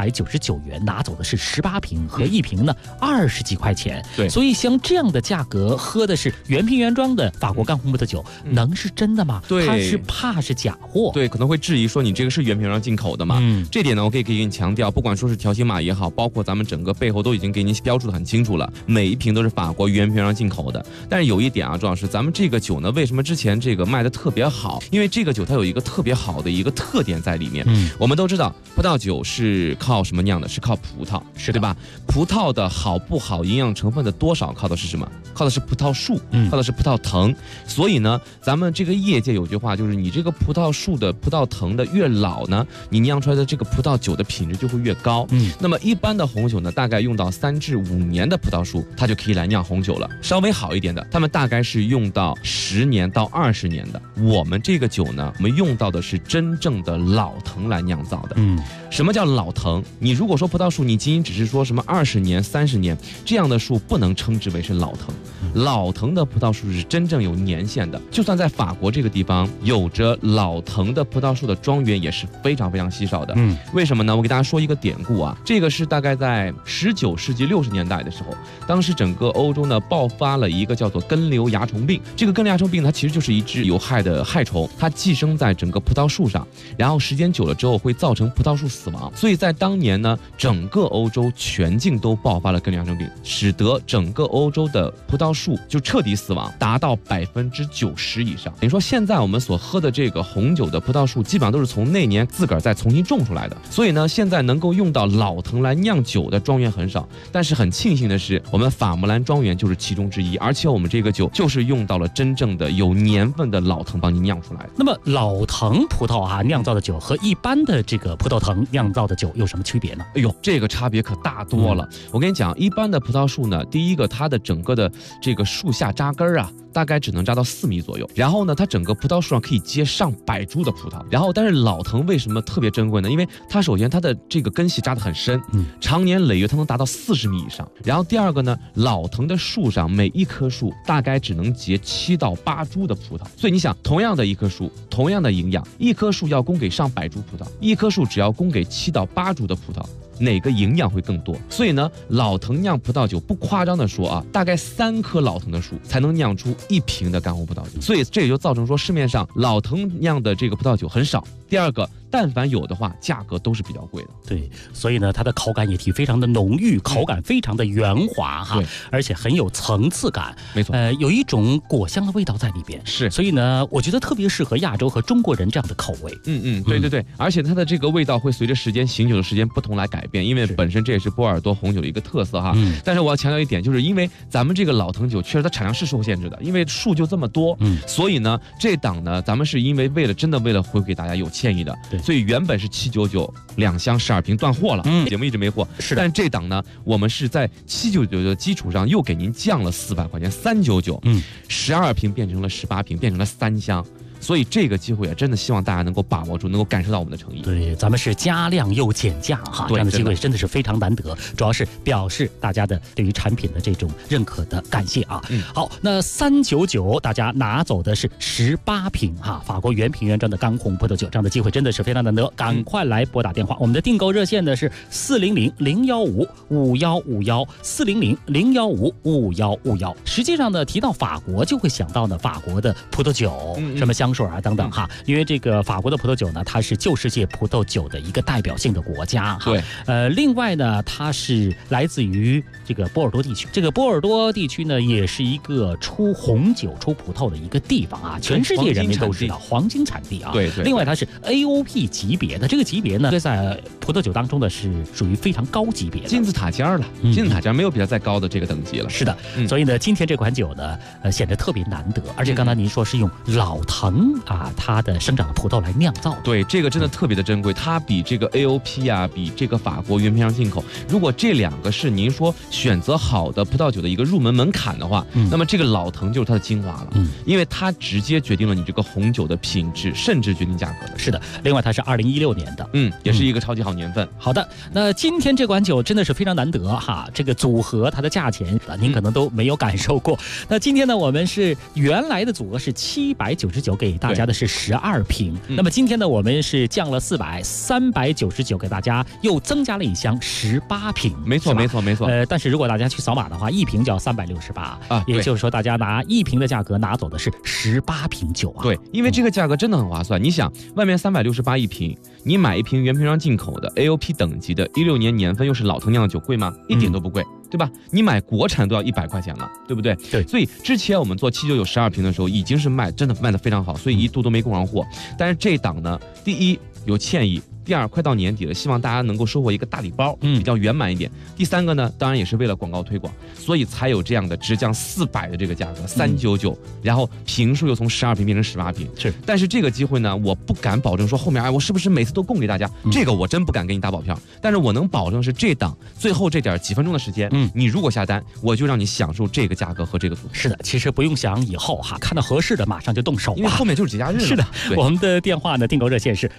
399元拿走的是18瓶，合一瓶呢20几块钱。所以像这样的价格，喝的是原瓶原装的法国干红葡萄酒，能是真的吗？它是怕是假货。 可能会质疑说你这个是原瓶原装进口的嘛？这点呢，我可以给你强调，不管说是条形码也好，包括咱们整个背后都已经给您标注的很清楚了，每一瓶都是法国原瓶原装进口的。但是有一点啊，周老师，咱们这个酒呢，为什么之前这个卖的特别好？因为这个酒它有一个特别好的一个特点在里面。我们都知道，葡萄酒是靠什么酿的？是靠葡萄，对吧？葡萄的好不好，营养成分的多少，靠的是什么？靠的是葡萄树，靠的是葡萄藤。所以呢，咱们这个业界有句话，就是你这个葡萄树的葡萄藤的越老呢，你酿出来的这个葡萄酒的品质就会越高。那么一般的红酒呢，大概用到3至5年的葡萄树，它就可以来酿红酒了。稍微好一点的，他们大概是用到10年到20年的。我们这个酒呢，我们用到的是真正的老藤来酿造的。什么叫老藤？你如果说葡萄树，你仅仅只是说什么20年、30年这样的树，不能称之为是老藤。老藤的葡萄树是真正有年限的，就算在法国这个地方，有着老藤的葡萄树的庄园也是非常非常稀少的。为什么呢？我给大家说一个典故啊，这个是大概在19世纪60年代的时候，当时整个欧洲呢爆发了一个叫做根瘤蚜虫病。这个根瘤蚜虫病它其实就是一只有害的害虫，它寄生在整个葡萄树上，然后时间久了之后会造成葡萄树死亡。所以在当年呢，整个欧洲全境都爆发了根瘤蚜虫病，使得整个欧洲的葡萄树就彻底死亡，达到90%以上。等于说现在我们所喝的这个红酒的葡萄树，基本上都是从那年自个儿再重新种出来的。所以呢，现在能够用到老藤来酿酒的庄园很少。但是很庆幸的是，我们法穆兰庄园就是其中之一，而且我们这个酒就是用到了真正的有年份的老藤帮您酿出来的。 那么老藤葡萄酿造的酒和一般的这个葡萄藤酿造的酒有什么区别呢？ 这个差别可大多了。我跟你讲，一般的葡萄树呢，第一个它的整个的这个树下扎根啊，大概只能扎到4米左右。然后呢，它整个葡萄树上可以结上百株的葡萄。然后，但是老藤为什么特别珍贵呢？因为它首先它的这个根系扎得很深，长年累月它能达到40米以上。然后第二个呢，老藤的树上每一棵树大概只能结7到8株的葡萄。所以你想，同样的一棵树，同样的营养，一棵树要供给上百株葡萄，一棵树只要供给7到8株的葡萄，哪个营养会更多？所以呢，老藤酿葡萄酒不夸张的说啊，大概3棵老藤的树才能酿出1瓶的干红葡萄酒。所以这也就造成说市面上老藤酿的这个葡萄酒很少。第二个，但凡有的话，价格都是比较贵的。 对，所以呢，它的口感也非常的浓郁，口感非常的圆滑哈，而且很有层次感。 没错， 有一种果香的味道在里边。 是， 所以呢，我觉得特别适合亚洲和中国人这样的口味。 对，而且它的这个味道会随着时间醒酒的时间不同来改变，因为本身这也是波尔多红酒的一个特色哈。但是我要强调一点，就是因为咱们这个老藤酒确实它产量是受限制的，因为树就这么多，所以呢，这档呢，咱们是因为真的为了回馈大家有歉意的，所以原本是799 2箱12瓶断货了，节目一直没货。 是的， 但这档呢，我们是在799的基础上又给您降了400块钱，399，12瓶变成了18瓶，变成了3箱。 所以这个机会啊，真的希望大家能够把握住，能够感受到我们的诚意。 对，咱们是加量又减价哈，这样的机会真的是非常难得，主要是表示大家的对于产品的这种认可的感谢啊。好，那399大家拿走的是18瓶哈，法国原瓶原装的干红葡萄酒，这样的机会真的是非常难得，赶快来拨打电话，我们的订购热线呢是400-015-5151，400-015-5151。实际上呢，提到法国就会想到呢法国的葡萄酒，什么香水啊等等哈，因为这个法国的葡萄酒呢，它是旧世界葡萄酒的一个代表性的国家哈。 对， 另外呢，它是来自于这个波尔多地区，这个波尔多地区呢，也是一个出红酒、出葡萄的一个地方啊，全世界人民都知道黄金产地啊。 对。 另外，它是 AOP 级别的，这个级别呢，在葡萄酒当中呢是属于非常高级别的金字塔尖了，金字塔尖没有比它再高的这个等级了。 是的，所以呢，今天这款酒呢，显得特别难得，而且刚才您说是用老藤啊，它的生长的葡萄来酿造的。 对，这个真的特别的珍贵，它比这个 AOP 啊，比这个法国原瓶上进口，如果这两个是您说选择好的葡萄酒的一个入门门槛的话，那么这个老藤就是它的精华了，因为它直接决定了你这个红酒的品质，甚至决定价格的。 是的，另外它是2016年的， 也是一个超级好年份。 好的，那今天这款酒真的是非常难得哈，这个组合它的价钱您可能都没有感受过。那今天呢，我们是原来的组合是799，给大家的是12瓶，那么今天呢，我们是降了400，399给大家又增加了一箱18瓶。 没错。 但是如果大家去扫码的话，一瓶就要368 啊， 也就是说大家拿1瓶的价格拿走的是18瓶酒啊。 对，因为这个价格真的很划算。你想，外面368一瓶，你买一瓶原瓶上进口的 AOP 等级的16年年份又是老藤酿的酒贵吗？一点都不贵。对吧？你买国产都要100块钱了，对不对？ 对。 所以之前我们做799 12瓶的时候，已经是真的卖得非常好，所以一度都没供上货。但是这档呢，第一有歉意，第二快到年底了，希望大家能够收获一个大礼包，比较圆满一点。第三个呢，当然也是为了广告推广，所以才有这样的直降400的这个价格，399，然后瓶数又从12瓶变成18瓶。 是。 但是这个机会呢，我不敢保证说后面我是不是每次都供给大家，这个我真不敢给你打保票。但是我能保证是这档最后这点几分钟的时间，你如果下单，我就让你享受这个价格和这个组合。 是的，其实不用想以后哈，看到合适的马上就动手， 因为后面就是节假日了。 是的，我们的电话呢，订购热线是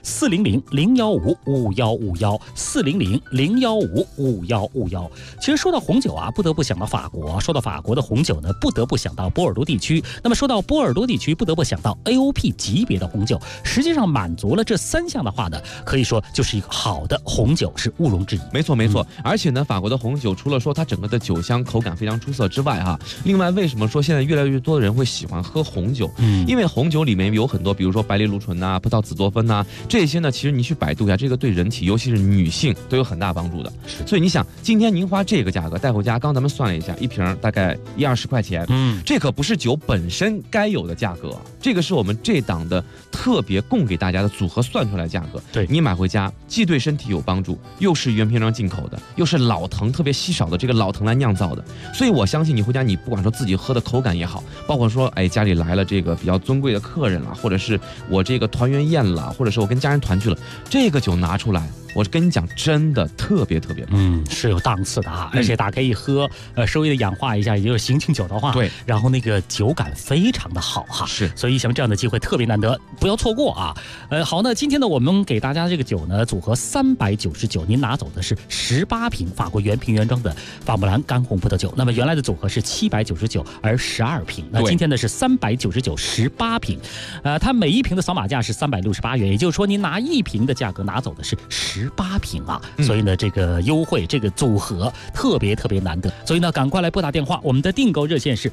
400-015-5151，400-015-5151。其实说到红酒啊，不得不想到法国；说到法国的红酒呢，不得不想到波尔多地区。那么说到波尔多地区，不得不想到 AOP 级别的红酒。实际上满足了这3项的话呢，可以说就是一个好的红酒，是毋庸置疑。 没错。而且呢，法国的红酒除了说它整个的酒香口感非常出色之外哈，另外为什么说现在越来越多的人会喜欢喝红酒？因为红酒里面有很多，比如说白藜芦醇呐、葡萄紫多酚呐，这些呢，其实你去百度一下，这个对人体，尤其是女性都有很大帮助的。所以你想，今天您花这个价格带回家，刚咱们算了一下，一瓶大概1-20块钱，这可不是酒本身该有的价格，这个是我们这档的特别供给大家的组合算出来的价格。 对， 你买回家既对身体有帮助，又是原瓶装进口的，又是老藤特别稀少的这个老藤来酿造的，所以我相信你回家，你不管说自己喝的口感也好，包括说家里来了这个比较尊贵的客人了，或者是我这个团圆宴了，或者是我跟家人团聚了，这个酒拿出来，我跟你讲，真的特别棒， 是有档次的啊，而且打开一喝，稍微的氧化一下，也就是醒酒的话， 对， 然后那个酒感非常的好哈， 是， 所以像这样的机会特别难得，不要错过啊。好，那今天呢，我们给大家这个酒呢，组合399，您拿走的是18瓶法国原瓶原装的法姆兰干红葡萄酒。那么原来的组合是799，而12瓶，那今天呢是399 18瓶，它每一瓶的扫码价是368元，也就是说您拿1瓶的价格拿走的是18瓶啊，所以呢这个优惠这个组合特别难得，所以呢赶快来拨打电话，我们的订购热线是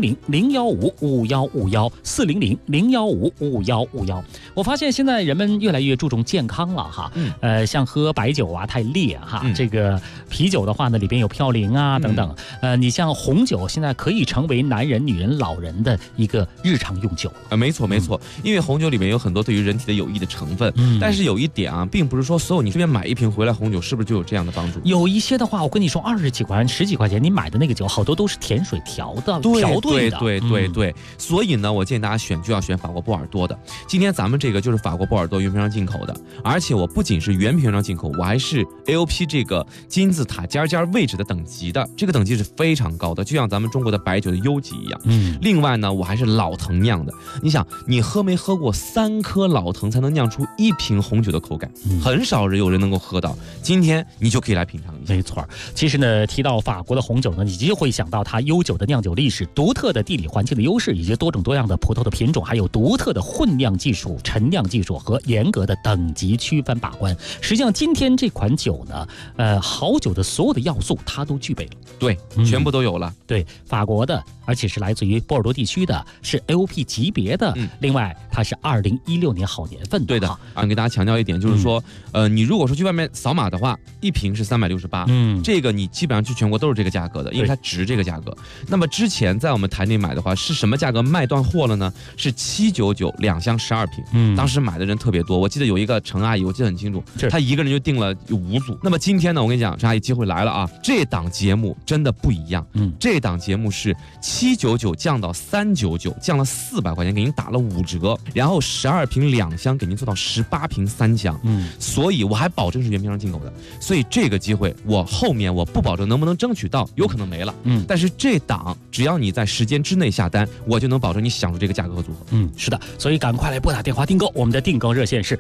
400-015-5151，400-015-5151。我发现现在人们越来越注重健康了哈，像喝白酒啊太烈哈，这个啤酒的话呢里边有嘌呤啊等等，你像红酒现在可以成为男人、女人、老人的一个日常用酒。 没错，因为红酒里面有很多对于人体的有益的成分，但是有一点啊，并不是说所有你你这边买一瓶回来红酒，是不是就有这样的帮助？ 有一些的话，我跟你说，20几块、10几块钱，你买的那个酒好多都是甜水调的、调兑的。 对。所以呢，我建议大家选就要选法国波尔多的。今天咱们这个就是法国波尔多原瓶装进口的，而且我不仅是原瓶装进口，我还是 AOP 这个金字塔尖位置的等级的，这个等级是非常高的，就像咱们中国的白酒的优级一样。另外呢，我还是老藤酿的。你想，你喝没喝过3颗老藤才能酿出1瓶红酒的口感？很少有人能够喝到。今天你就可以来品尝一下。 没错，其实呢，提到法国的红酒呢，你就会想到它悠久的酿酒历史、独特的地理环境的优势，以及多种多样的葡萄的品种，还有独特的混酿技术、陈酿技术和严格的等级区分把关。实际上，今天这款酒呢，好酒的所有的要素它都具备了。 对，全部都有了。 对，法国的，而且是来自于波尔多地区的，是 AOP 级别的。另外，它是2016年好年份的。 对的啊，给大家强调一点，就是说，你如果说去外面扫码的话，一瓶是368，这个你基本上去全国都是这个价格的，因为它值这个价格。那么之前在我们台内买的话，是什么价格卖断货了呢？是7992箱12瓶。当时买的人特别多，我记得有一个陈阿姨，我记得很清楚，她一个人就订了5组。那么今天呢，我跟你讲，陈阿姨机会来了啊！这档节目真的不一样，这档节目是799降到399，降了400块钱，给您打了5折，然后12瓶2箱给您做到18瓶3箱。所以我还保证是原瓶装进口的。所以这个机会，我后面我不保证能不能争取到，有可能没了。但是这档只要你在时间之内下单，我就能保证你享受这个价格和组合。 是的，所以赶快来拨打电话订购，我们的订购热线是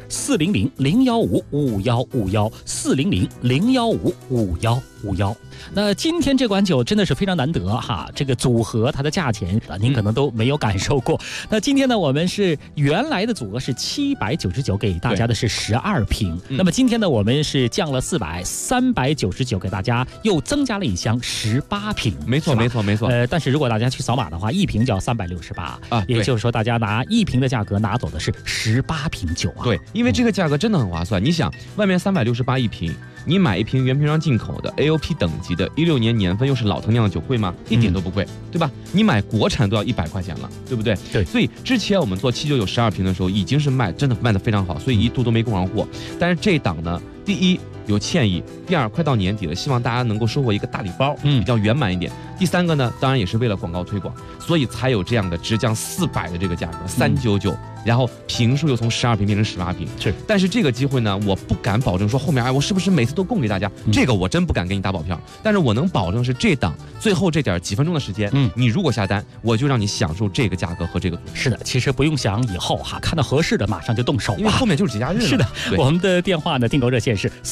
400-015-5151，400-015-5151。那今天这款酒真的是非常难得哈，这个组合它的价钱您可能都没有感受过。那今天呢，我们是原来的组合是799，给大家的是12瓶。那么今天呢，我们是降了400，399给大家又增加了1箱18瓶。 没错。 但是如果大家去扫码的话，一瓶就要368啊，也就是说大家拿1瓶的价格拿走的是18瓶酒啊。 对，因为这个价格真的很划算。你想，外面368一瓶，你买一瓶原瓶装进口的 AOP 等级的16年年份又是老藤酿的酒贵吗？一点都不贵，对吧？你买国产都要100块钱了，对不对？ 对。 所以之前我们做799 12瓶的时候，已经是真的卖得非常好，所以一度都没供上货。但是这档呢，第一有歉意，第二快到年底了，希望大家能够收获一个大礼包，比较圆满一点。第三个呢，当然也是为了广告推广，所以才有这样的直降400的这个价格，399。然后瓶数又从12瓶变成18瓶，但是这个机会呢，我不敢保证说后面我是不是每次都供给大家，这个我真不敢给你打保票。但是我能保证是这档最后这点几分钟的时间，你如果下单，我就让你享受这个价格和这个组合。 是的，其实不用想以后哈，看到合适的马上就动手， 因为后面就是节假日了。 是的，我们的电话呢，订购热线是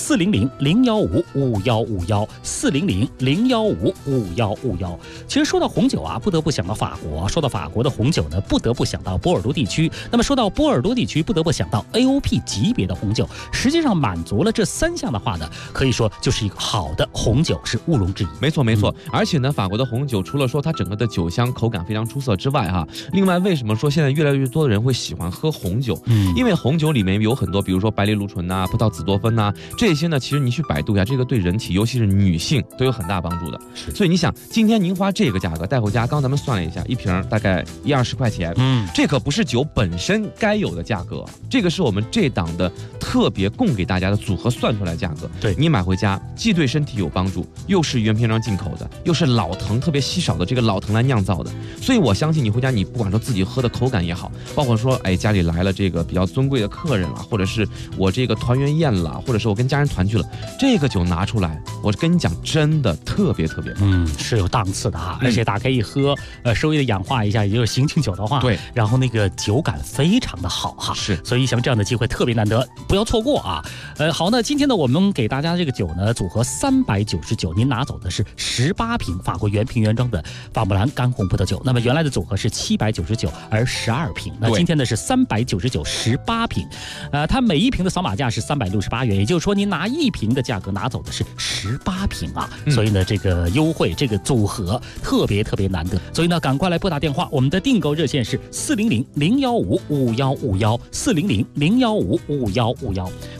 400-015-5151，400-015-5151。其实说到红酒啊，不得不想到法国；说到法国的红酒呢，不得不想到波尔多地区。那么说到波尔多地区，不得不想到 AOP 级别的红酒。实际上满足了这3项的话呢，可以说就是一个好的红酒，是毋庸置疑。 没错。而且呢，法国的红酒除了说它整个的酒香口感非常出色之外哈，另外为什么说现在越来越多的人会喜欢喝红酒？因为红酒里面有很多，比如说白藜芦醇呐、葡萄紫多芬呐，这些呢，其实你去百度一下，这个对人体，尤其是女性都有很大帮助的。所以你想，今天您花这个价格带回家，刚咱们算了一下，一瓶大概120块钱，这可不是酒本身该有的价格，这个是我们这档的特别供给大家的组合算出来的价格。 对， 你买回家既对身体有帮助，又是原瓶装进口的，又是老藤特别稀少的这个老藤来酿造的，所以我相信你回家，你不管说自己喝的口感也好，包括说家里来了这个比较尊贵的客人了，或者是我这个团圆宴了，或者是我跟家人团聚了，这个酒拿出来，我跟你讲，真的特别棒， 是有档次的哈，而且打开一喝，稍微的氧化一下，也就是醒酒的话， 对， 然后那个酒感非常的好哈， 是， 所以像这样的机会特别难得，不要错过啊。好，那今天呢，我们给大家这个酒呢，组合399，您拿走的是18瓶法国原瓶原装的法布兰干红葡萄酒。那么原来的组合是799，而12瓶，那今天呢是399 18瓶，它每一瓶的扫码价是368元，也就是说您拿1瓶的价格拿走的是18瓶啊，所以呢这个优惠这个组合特别难得，所以呢赶快来拨打电话，我们的订购热线是400-015-5151，400-015-5151。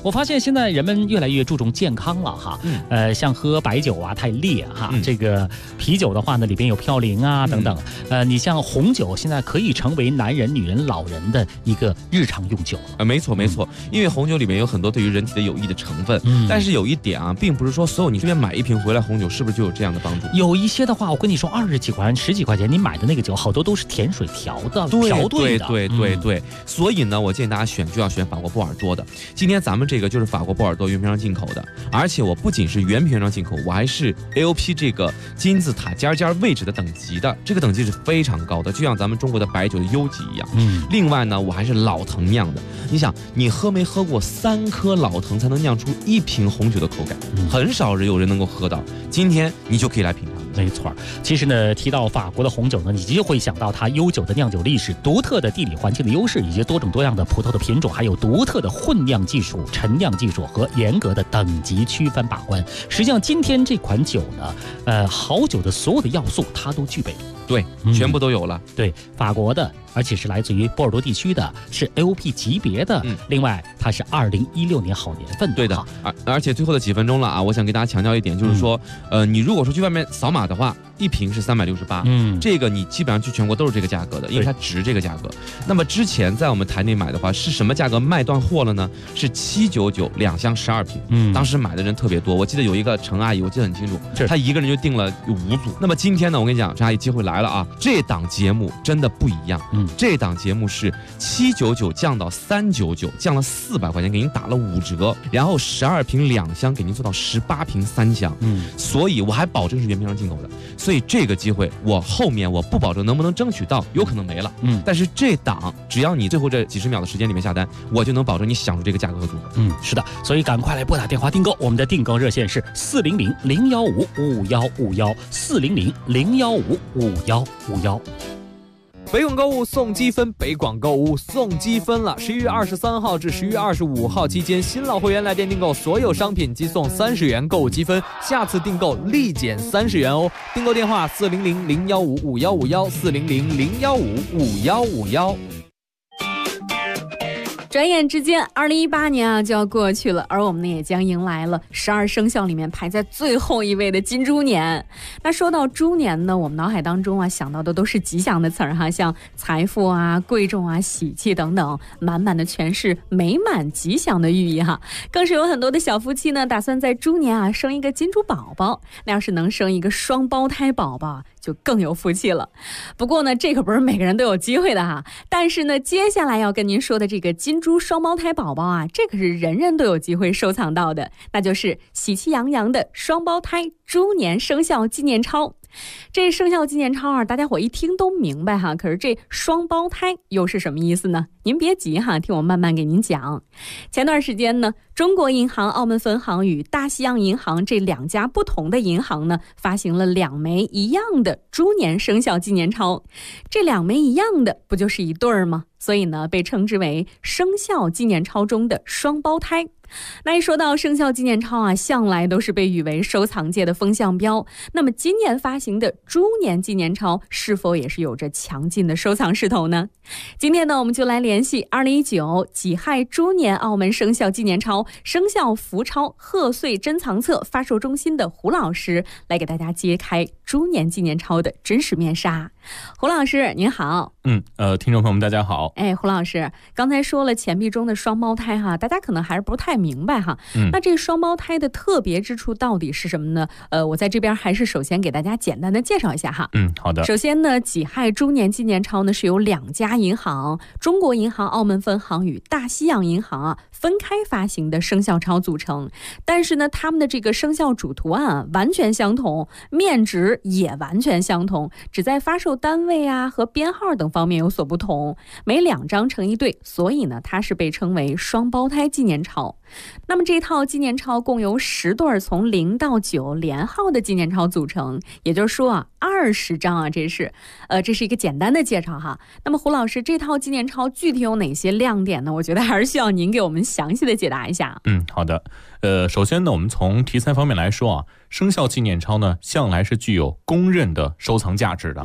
我发现现在人们越来越注重健康了哈。像喝白酒啊太烈哈，这个啤酒的话呢里边有嘌呤啊等等。你像红酒现在可以成为男人、女人、老人的一个日常用酒了。 没错没错，因为红酒里面有很多对于人体的有益的成分。但是有一点啊，并不是说所有你这边买一瓶回来红酒是不是就有这样的帮助？ 有一些的话，我跟你说20几块钱、10几块钱，你买的那个酒好多都是甜水调的、调兑的。 对。所以呢，我建议大家选就要选法国波尔多的。今天咱们这个就是法国波尔多原瓶上进口的，而且我不仅是原瓶上进口，我还是 AOP 这个金字塔尖位置的等级的，这个等级是非常高的，就像咱们中国的白酒的优级一样。另外呢，我还是老藤酿的。你想，你喝没喝过3颗老藤才能酿出1瓶红酒的口感？很少有人能够喝到。今天你就可以来品尝。 没错，其实呢，提到法国的红酒呢，你就会想到它悠久的酿酒历史、独特的地理环境的优势，以及多种多样的葡萄的品种，还有独特的混酿技术、陈酿技术和严格的等级区分把关。实际上，今天这款酒呢，好酒的所有的要素它都具备。 对，全部都有了。 对，法国的，而且是来自于波尔多地区的，是 AOP 级别的。另外，它是2016年好年份的。 对的，而且最后的几分钟了啊，我想给大家强调一点，就是说，你如果说去外面扫码的话，1瓶是368，这个你基本上去全国都是这个价格的，因为它值这个价格。那么之前在我们台内买的话，是什么价格卖断货了呢？是7992箱12瓶。当时买的人特别多，我记得有一个陈阿姨，我记得很清楚，她一个人就订了5组。那么今天呢，我跟你讲，陈阿姨机会来了啊！这档节目真的不一样，这档节目是799降到399，降了400块钱，给您打了5折，然后12瓶2箱给您做到18瓶3箱，所以我还保证是原瓶上进口的。所以这个机会，我后面我不保证能不能争取到，有可能没了。但是这档只要你最后这几十秒的时间里面下单，我就能保证你享受这个价格和组合。 是的，所以赶快来拨打电话订购，我们的订购热线是400-015-5151，400-015-5151。 北广购物送积分，北广购物送积分了！11月23号至11月25号期间，新老会员来电订购所有商品即送30元购物积分，下次订购立减30元哦。订购电话400-015-5151，400-015-5151。 转眼之间，2018年啊就要过去了，而我们呢也将迎来了12生肖里面排在最后一位的金猪年。那说到猪年呢，我们脑海当中啊想到的都是吉祥的词儿哈，像财富啊、贵重啊、喜气等等，满满的全是美满吉祥的寓意哈。更是有很多的小夫妻呢，打算在猪年啊生一个金猪宝宝，那要是能生一个双胞胎宝宝，就更有福气了。不过呢，这可不是每个人都有机会的哈。但是呢，接下来要跟您说的这个金猪双胞胎宝宝啊，这可是人人都有机会收藏到的，那就是喜气洋洋的双胞胎猪年生肖纪念钞。这生肖纪念钞啊，大家伙一听都明白哈，可是这双胞胎又是什么意思呢？您别急哈，听我慢慢给您讲。前段时间呢，中国银行澳门分行与大西洋银行这2家不同的银行呢，发行了2枚一样的猪年生肖纪念钞。这2枚一样的，不就是一对儿吗？所以呢，被称之为生肖纪念钞中的双胞胎。那一说到生肖纪念钞啊，向来都是被誉为收藏界的风向标。那么今年发行的猪年纪念钞是否也是有着强劲的收藏势头呢？今天呢，我们就来联系2019己亥猪年澳门生肖纪念钞生肖福钞贺岁珍藏册发售中心的胡老师，来给大家揭开猪年纪念钞的真实面纱。胡老师您好。 听众朋友们大家好。 胡老师刚才说了钱币中的双胞胎哈，大家可能还是不太明白哈。那这双胞胎的特别之处到底是什么呢？我在这边还是首先给大家简单的介绍一下哈。 好的。 首先呢，己亥猪年纪念钞呢是由2家银行，中国银行澳门分行与大西洋银行啊分开发行的生肖钞组成，但是呢，他们的这个生肖主图案啊完全相同，面值也完全相同，只在发售单位啊和编号等方面有所不同，每2张成一对，所以呢，它是被称为双胞胎纪念钞。那么这套纪念钞共由10对从0到9连号的纪念钞组成，也就是说啊，20张啊，这是一个简单的介绍哈。那么胡老师，这套纪念钞具体有哪些亮点呢？我觉得还是需要您给我们详细的解答一下。 好的。首先呢，我们从题材方面来说啊，生肖纪念钞呢向来是具有公认的收藏价值的啊。大家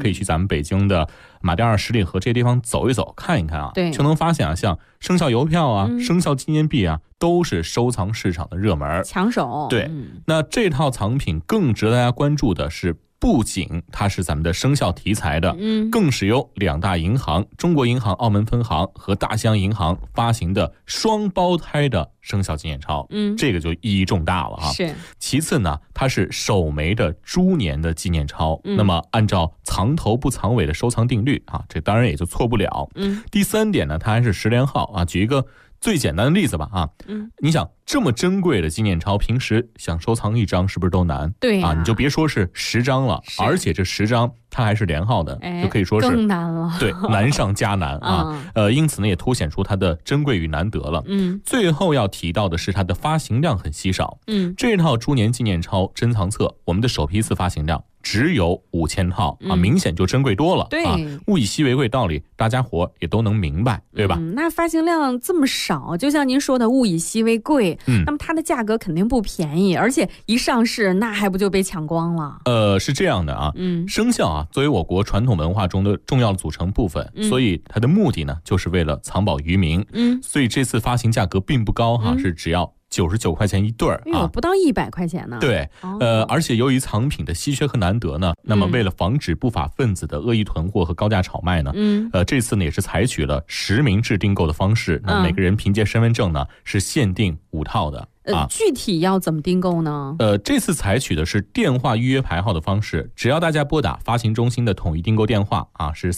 可以去咱们北京的马甸二、十里河这些地方走一走看一看啊， 对， 就能发现啊，像生肖邮票啊、生肖纪念币啊，都是收藏市场的热门抢手。 对，那这套藏品更值得大家关注的是，不仅它是咱们的生肖题材的，更是由2大银行中国银行澳门分行和大西洋银行发行的双胞胎的生肖纪念钞，这个就意义重大了啊。 是。 其次呢，它是首枚的猪年的纪念钞，那么按照藏头不藏尾的收藏定律啊，这当然也就错不了。第3点呢，它还是10连号啊。举一个最简单的例子吧啊，你想这么珍贵的纪念钞，平时想收藏1张是不是都难？ 对啊，你就别说是10张了，而且这10张它还是连号的，就可以说是更难了。 对，难上加难啊。因此呢，也凸显出它的珍贵与难得了。最后要提到的是它的发行量很稀少。这套猪年纪念钞珍藏册，我们的首批次发行量只有5000套啊，明显就珍贵多了。 对， 物以稀为贵道理，大家伙也都能明白，对吧？ 那发行量这么少，就像您说的物以稀为贵，那么它的价格肯定不便宜，而且一上市那还不就被抢光了？ 是这样的啊，生肖啊作为我国传统文化中的重要组成部分，所以它的目的呢就是为了藏宝于民。所以这次发行价格并不高哈，是只要99块钱一对啊， 不到100块钱呢。 对，而且由于藏品的稀缺和难得呢，那么为了防止不法分子的恶意囤货和高价炒卖呢，这次呢也是采取了实名制订购的方式，那每个人凭借身份证呢是限定5套的。 具体要怎么订购呢？ 这次采取的是电话预约排号的方式，只要大家拨打发行中心的统一订购电话啊，是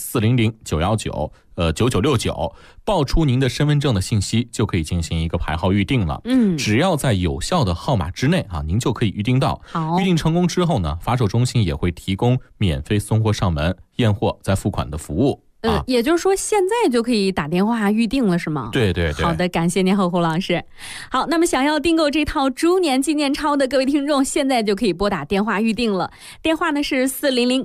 400-919-9969，报出您的身份证的信息，就可以进行一个排号预定了。只要在有效的号码之内啊，您就可以预定到。 好， 预定成功之后呢，发售中心也会提供免费送货上门、验货再付款的服务。 也就是说现在就可以打电话预定了是吗？ 对对对。 好的，感谢您胡老师。好，那么想要订购这套猪年纪念钞的各位听众，现在就可以拨打电话预定了。电话呢是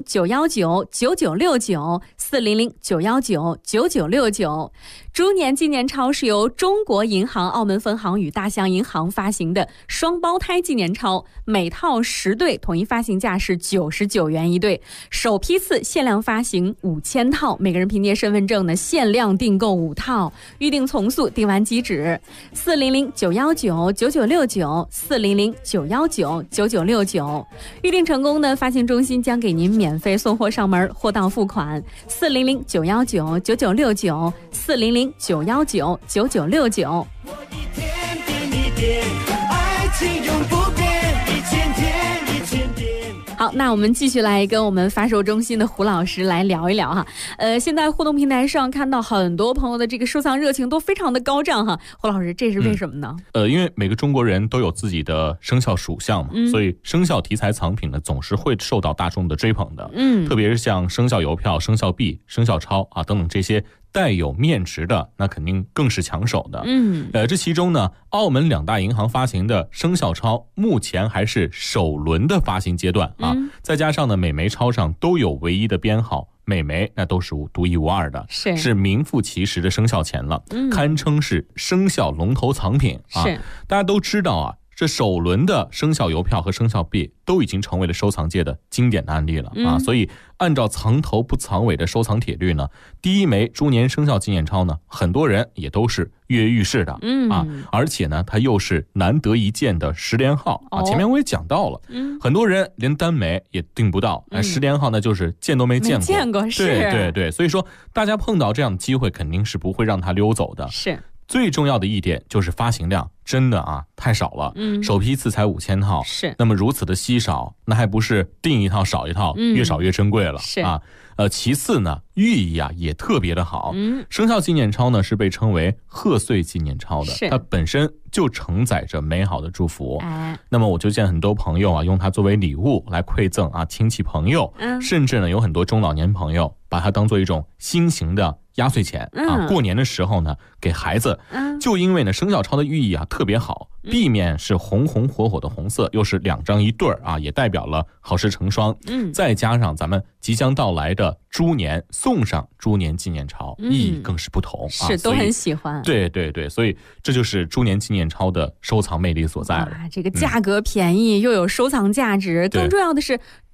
400-919-9969，400-919-9969。猪年纪念钞是由中国银行澳门分行与大西洋银行发行的双胞胎纪念钞，每套10对，统一发行价是99元一对，首批次限量发行5000套，每个人凭借身份证呢限量订购5套，预定从速，订完即止。400-919-9969，400-919-9969，预定成功呢，发行中心将给您免费送货上门，货到付款。400-919-9969，400-919-9969。 我一天比你点，爱情永不变，1000天1000天。 好，那我们继续来跟我们发售中心的胡老师来聊一聊哈。现在互动平台上看到很多朋友的这个收藏热情都非常的高涨哈。胡老师，这是为什么呢？ 因为每个中国人都有自己的生肖属相嘛，所以生肖题材藏品呢总是会受到大众的追捧的。特别是像生肖邮票、生肖币、生肖钞啊等等这些带有面值的，那肯定更是抢手的。这其中呢，澳门2大银行发行的生肖钞目前还是首轮的发行阶段啊，再加上呢每枚钞上都有唯一的编号，每枚那都是独一无二的，是名副其实的生肖钱了，堪称是生肖龙头藏品啊。大家都知道啊，这首轮的生肖邮票和生肖币都已经成为了收藏界的经典的案例了啊，所以按照藏头不藏尾的收藏铁律呢，第一枚猪年生肖纪念钞呢，很多人也都是跃跃欲试的啊，而且呢，它又是难得一见的10连号啊。前面我也讲到了，很多人连单枚也订不到，10连号呢就是见都没见过，对对对，所以说大家碰到这样的机会，肯定是不会让它溜走的。 是。 最重要的一点就是发行量真的啊太少了，首批次才5000套， 是。 那么如此的稀少，那还不是订一套少一套，越少越珍贵了啊。其次呢，寓意啊也特别的好。生肖纪念钞呢是被称为贺岁纪念钞的，它本身就承载着美好的祝福。那么我就见很多朋友啊用它作为礼物来馈赠啊亲戚朋友，甚至呢有很多中老年朋友把它当做一种新型的压岁钱啊，过年的时候呢给孩子，就因为呢生肖钞的寓意啊特别好，币面是红红火火的红色，又是2张一对啊，也代表了好事成双。再加上咱们即将到来的猪年，送上猪年纪念钞，意义更是不同啊， 是都很喜欢。 对对对，所以这就是猪年纪念钞的收藏魅力所在了。 这个价格便宜，又有收藏价值，更重要的是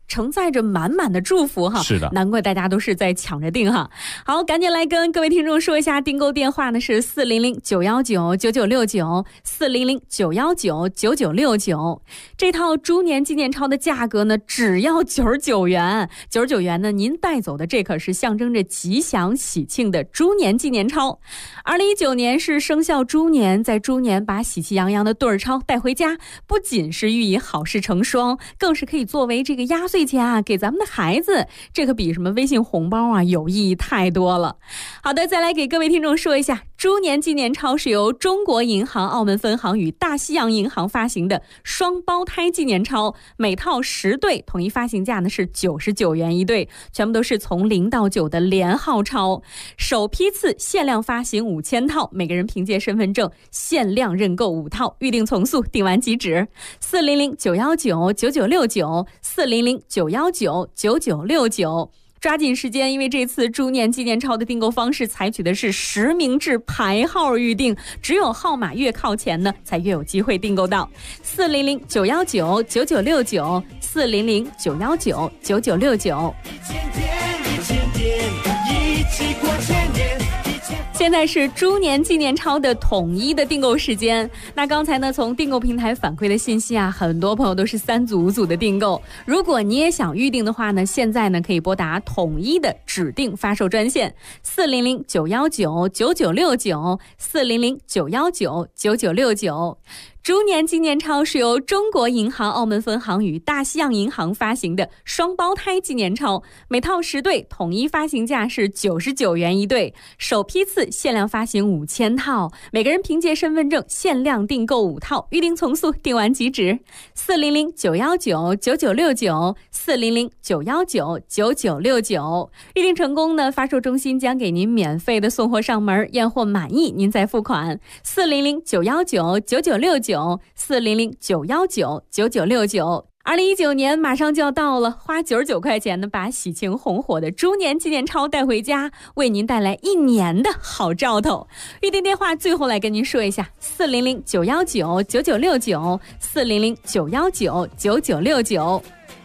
承载着满满的祝福哈。 是的， 难怪大家都是在抢着订哈。好，赶紧来跟各位听众说一下，订购电话呢是400-919-9969，400-919-9969。这套猪年纪念钞的价格呢，只要99元。99元呢，您带走的这可是象征着吉祥喜庆的猪年纪念钞。2019年是生肖猪年，在猪年把喜气洋洋的对儿钞带回家，不仅是寓意好事成双，更是可以作为这个压岁钱啊，给咱们的孩子，这可比什么微信红包啊有意义太多了。好的，再来给各位听众说一下，猪年纪念钞是由中国银行澳门分行与大西洋银行发行的双胞胎纪念钞，每套10对，统一发行价呢是99元一对，全部都是从0到9的连号钞，首批次限量发行5000套，每个人凭借身份证限量认购5套，预定从速，订完即止。400-919-9969，400-919-9969。抓紧时间，因为这次猪年纪念钞的订购方式采取的是实名制排号预订，只有号码越靠前呢，才越有机会订购到。400-919-9969，400-919-9969。现在是猪年纪念钞的统一的订购时间。那刚才呢，从订购平台反馈的信息啊，很多朋友都是3组5组的订购。如果你也想预定的话呢，现在呢可以拨打统一的指定发售专线400-919-9969，400-919-9969。猪年纪念钞是由中国银行澳门分行与大西洋银行发行的双胞胎纪念钞，每套10对，统一发行价是99元一对，首批次限量发行5000套，每个人凭借身份证限量订购5套，预定从速，订完即止。400-919-9969，400-919-9969。预定成功呢，发售中心将给您免费的送货上门，验货满意您再付款。400-919-9969，400-919-9969。2019年马上就要到了，花99块钱呢，把喜庆红火的猪年纪念钞带回家，为您带来1年的好兆头。预订电话最后来跟您说一下：400-919-9969，400-919-9969。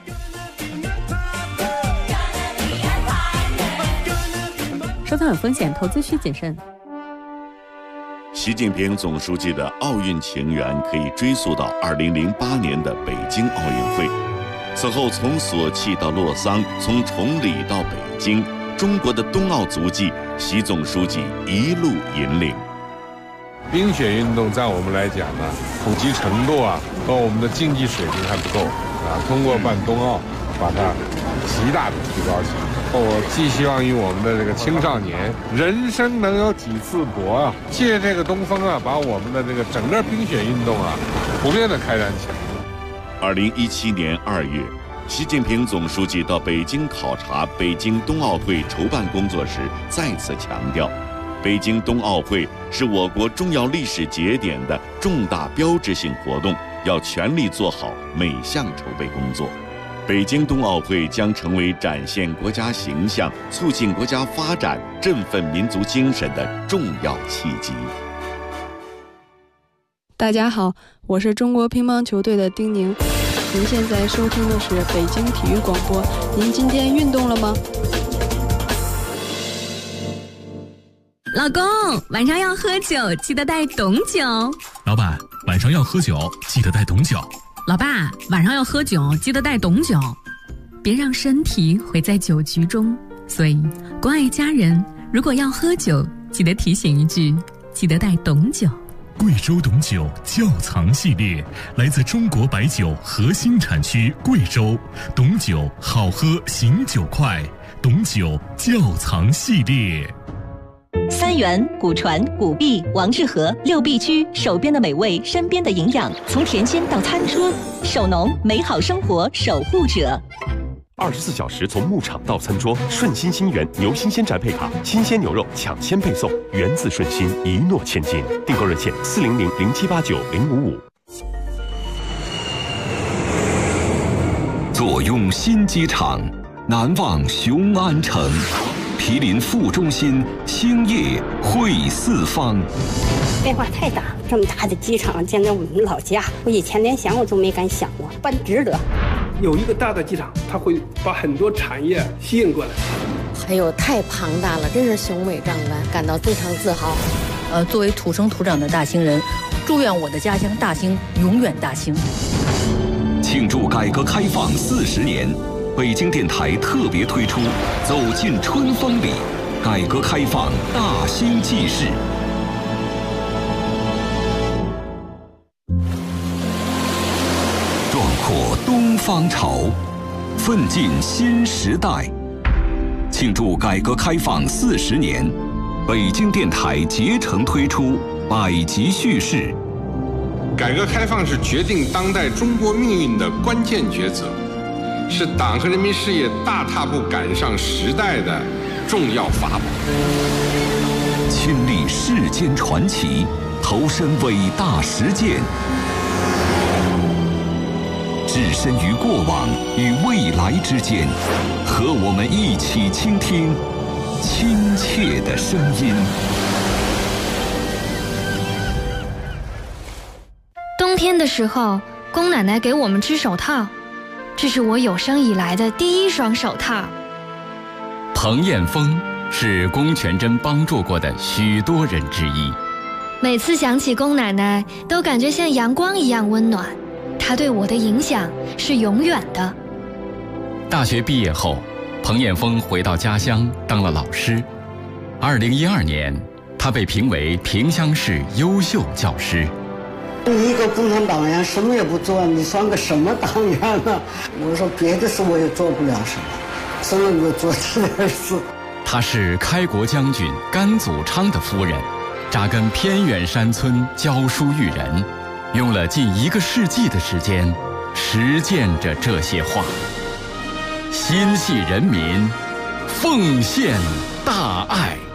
收藏有风险，投资需谨慎。 习近平总书记的奥运情缘可以追溯到2008年的北京奥运会。此后，从索契到洛桑，从崇礼到北京，中国的冬奥足迹，习总书记一路引领。 冰雪运动在我们来讲呢，普及程度啊和我们的竞技水平还不够啊。通过办冬奥，把它极大的提高起来。我寄希望于我们的这个青少年，人生能有几次搏啊！借这个东风啊，把我们的这个整个冰雪运动啊，普遍的开展起来。 2017年2月，习近平总书记到北京考察北京冬奥会筹办工作时，再次强调，北京冬奥会是我国重要历史节点的重大标志性活动，要全力做好每项筹备工作。北京冬奥会将成为展现国家形象、促进国家发展、振奋民族精神的重要契机。 大家好，我是中国乒乓球队的丁宁。您现在收听的是北京体育广播。您今天运动了吗？ 老公，晚上要喝酒，记得带董酒。 老板，晚上要喝酒，记得带董酒。 老爸，晚上要喝酒，记得带董酒，别让身体毁在酒局中。所以，关爱家人，如果要喝酒，记得提醒一句，记得带董酒。 贵州董酒窖藏系列，来自中国白酒核心产区贵州，董酒好喝醒酒快，董酒窖藏系列。 三元、古传、古碧、王致和6必居，手边的美味，身边的营养，从甜心到餐桌，手农美好生活守护者。 24小时从牧场到餐桌，顺心新源牛新鲜宅配卡，新鲜牛肉抢先配送，源自顺心，一诺千金。订购热线400-0789-055。 坐拥新机场，难忘雄安城。毗邻副中心，兴业汇四方。 变化太大，这么大的机场建在我们老家，我以前连想我都没敢想过，办值得。 有一个大的机场，它会把很多产业吸引过来。 还有太庞大了，真是雄伟壮观，感到非常自豪。 作为土生土长的大兴人，祝愿我的家乡大兴永远大兴。 庆祝改革开放40年，北京电台特别推出《走进春风里》，改革开放大兴纪事。壮阔东方潮，奋进新时代。庆祝改革开放40年，北京电台竭诚推出百集叙事。 改革开放是决定当代中国命运的关键抉择，是党和人民事业大踏步赶上时代的重要法宝。 亲历世间传奇，投身伟大实践，置身于过往与未来之间，和我们一起倾听亲切的声音。 冬天的时候，宫奶奶给我们织手套，这是我有生以来的第一双手套。 彭艳峰是龚全珍帮助过的许多人之一。 每次想起龚奶奶，都感觉像阳光一样温暖。她对我的影响是永远的。 大学毕业后，彭艳峰回到家乡当了老师。2012年，他被评为萍乡市优秀教师。 你一个共产党员什么也不做，你算个什么党员呢？我说别的事我也做不了什么，只能够做这点事。 她是开国将军甘祖昌的夫人，扎根偏远山村教书育人，用了近1个世纪的时间实践着这些话。心系人民，奉献大爱。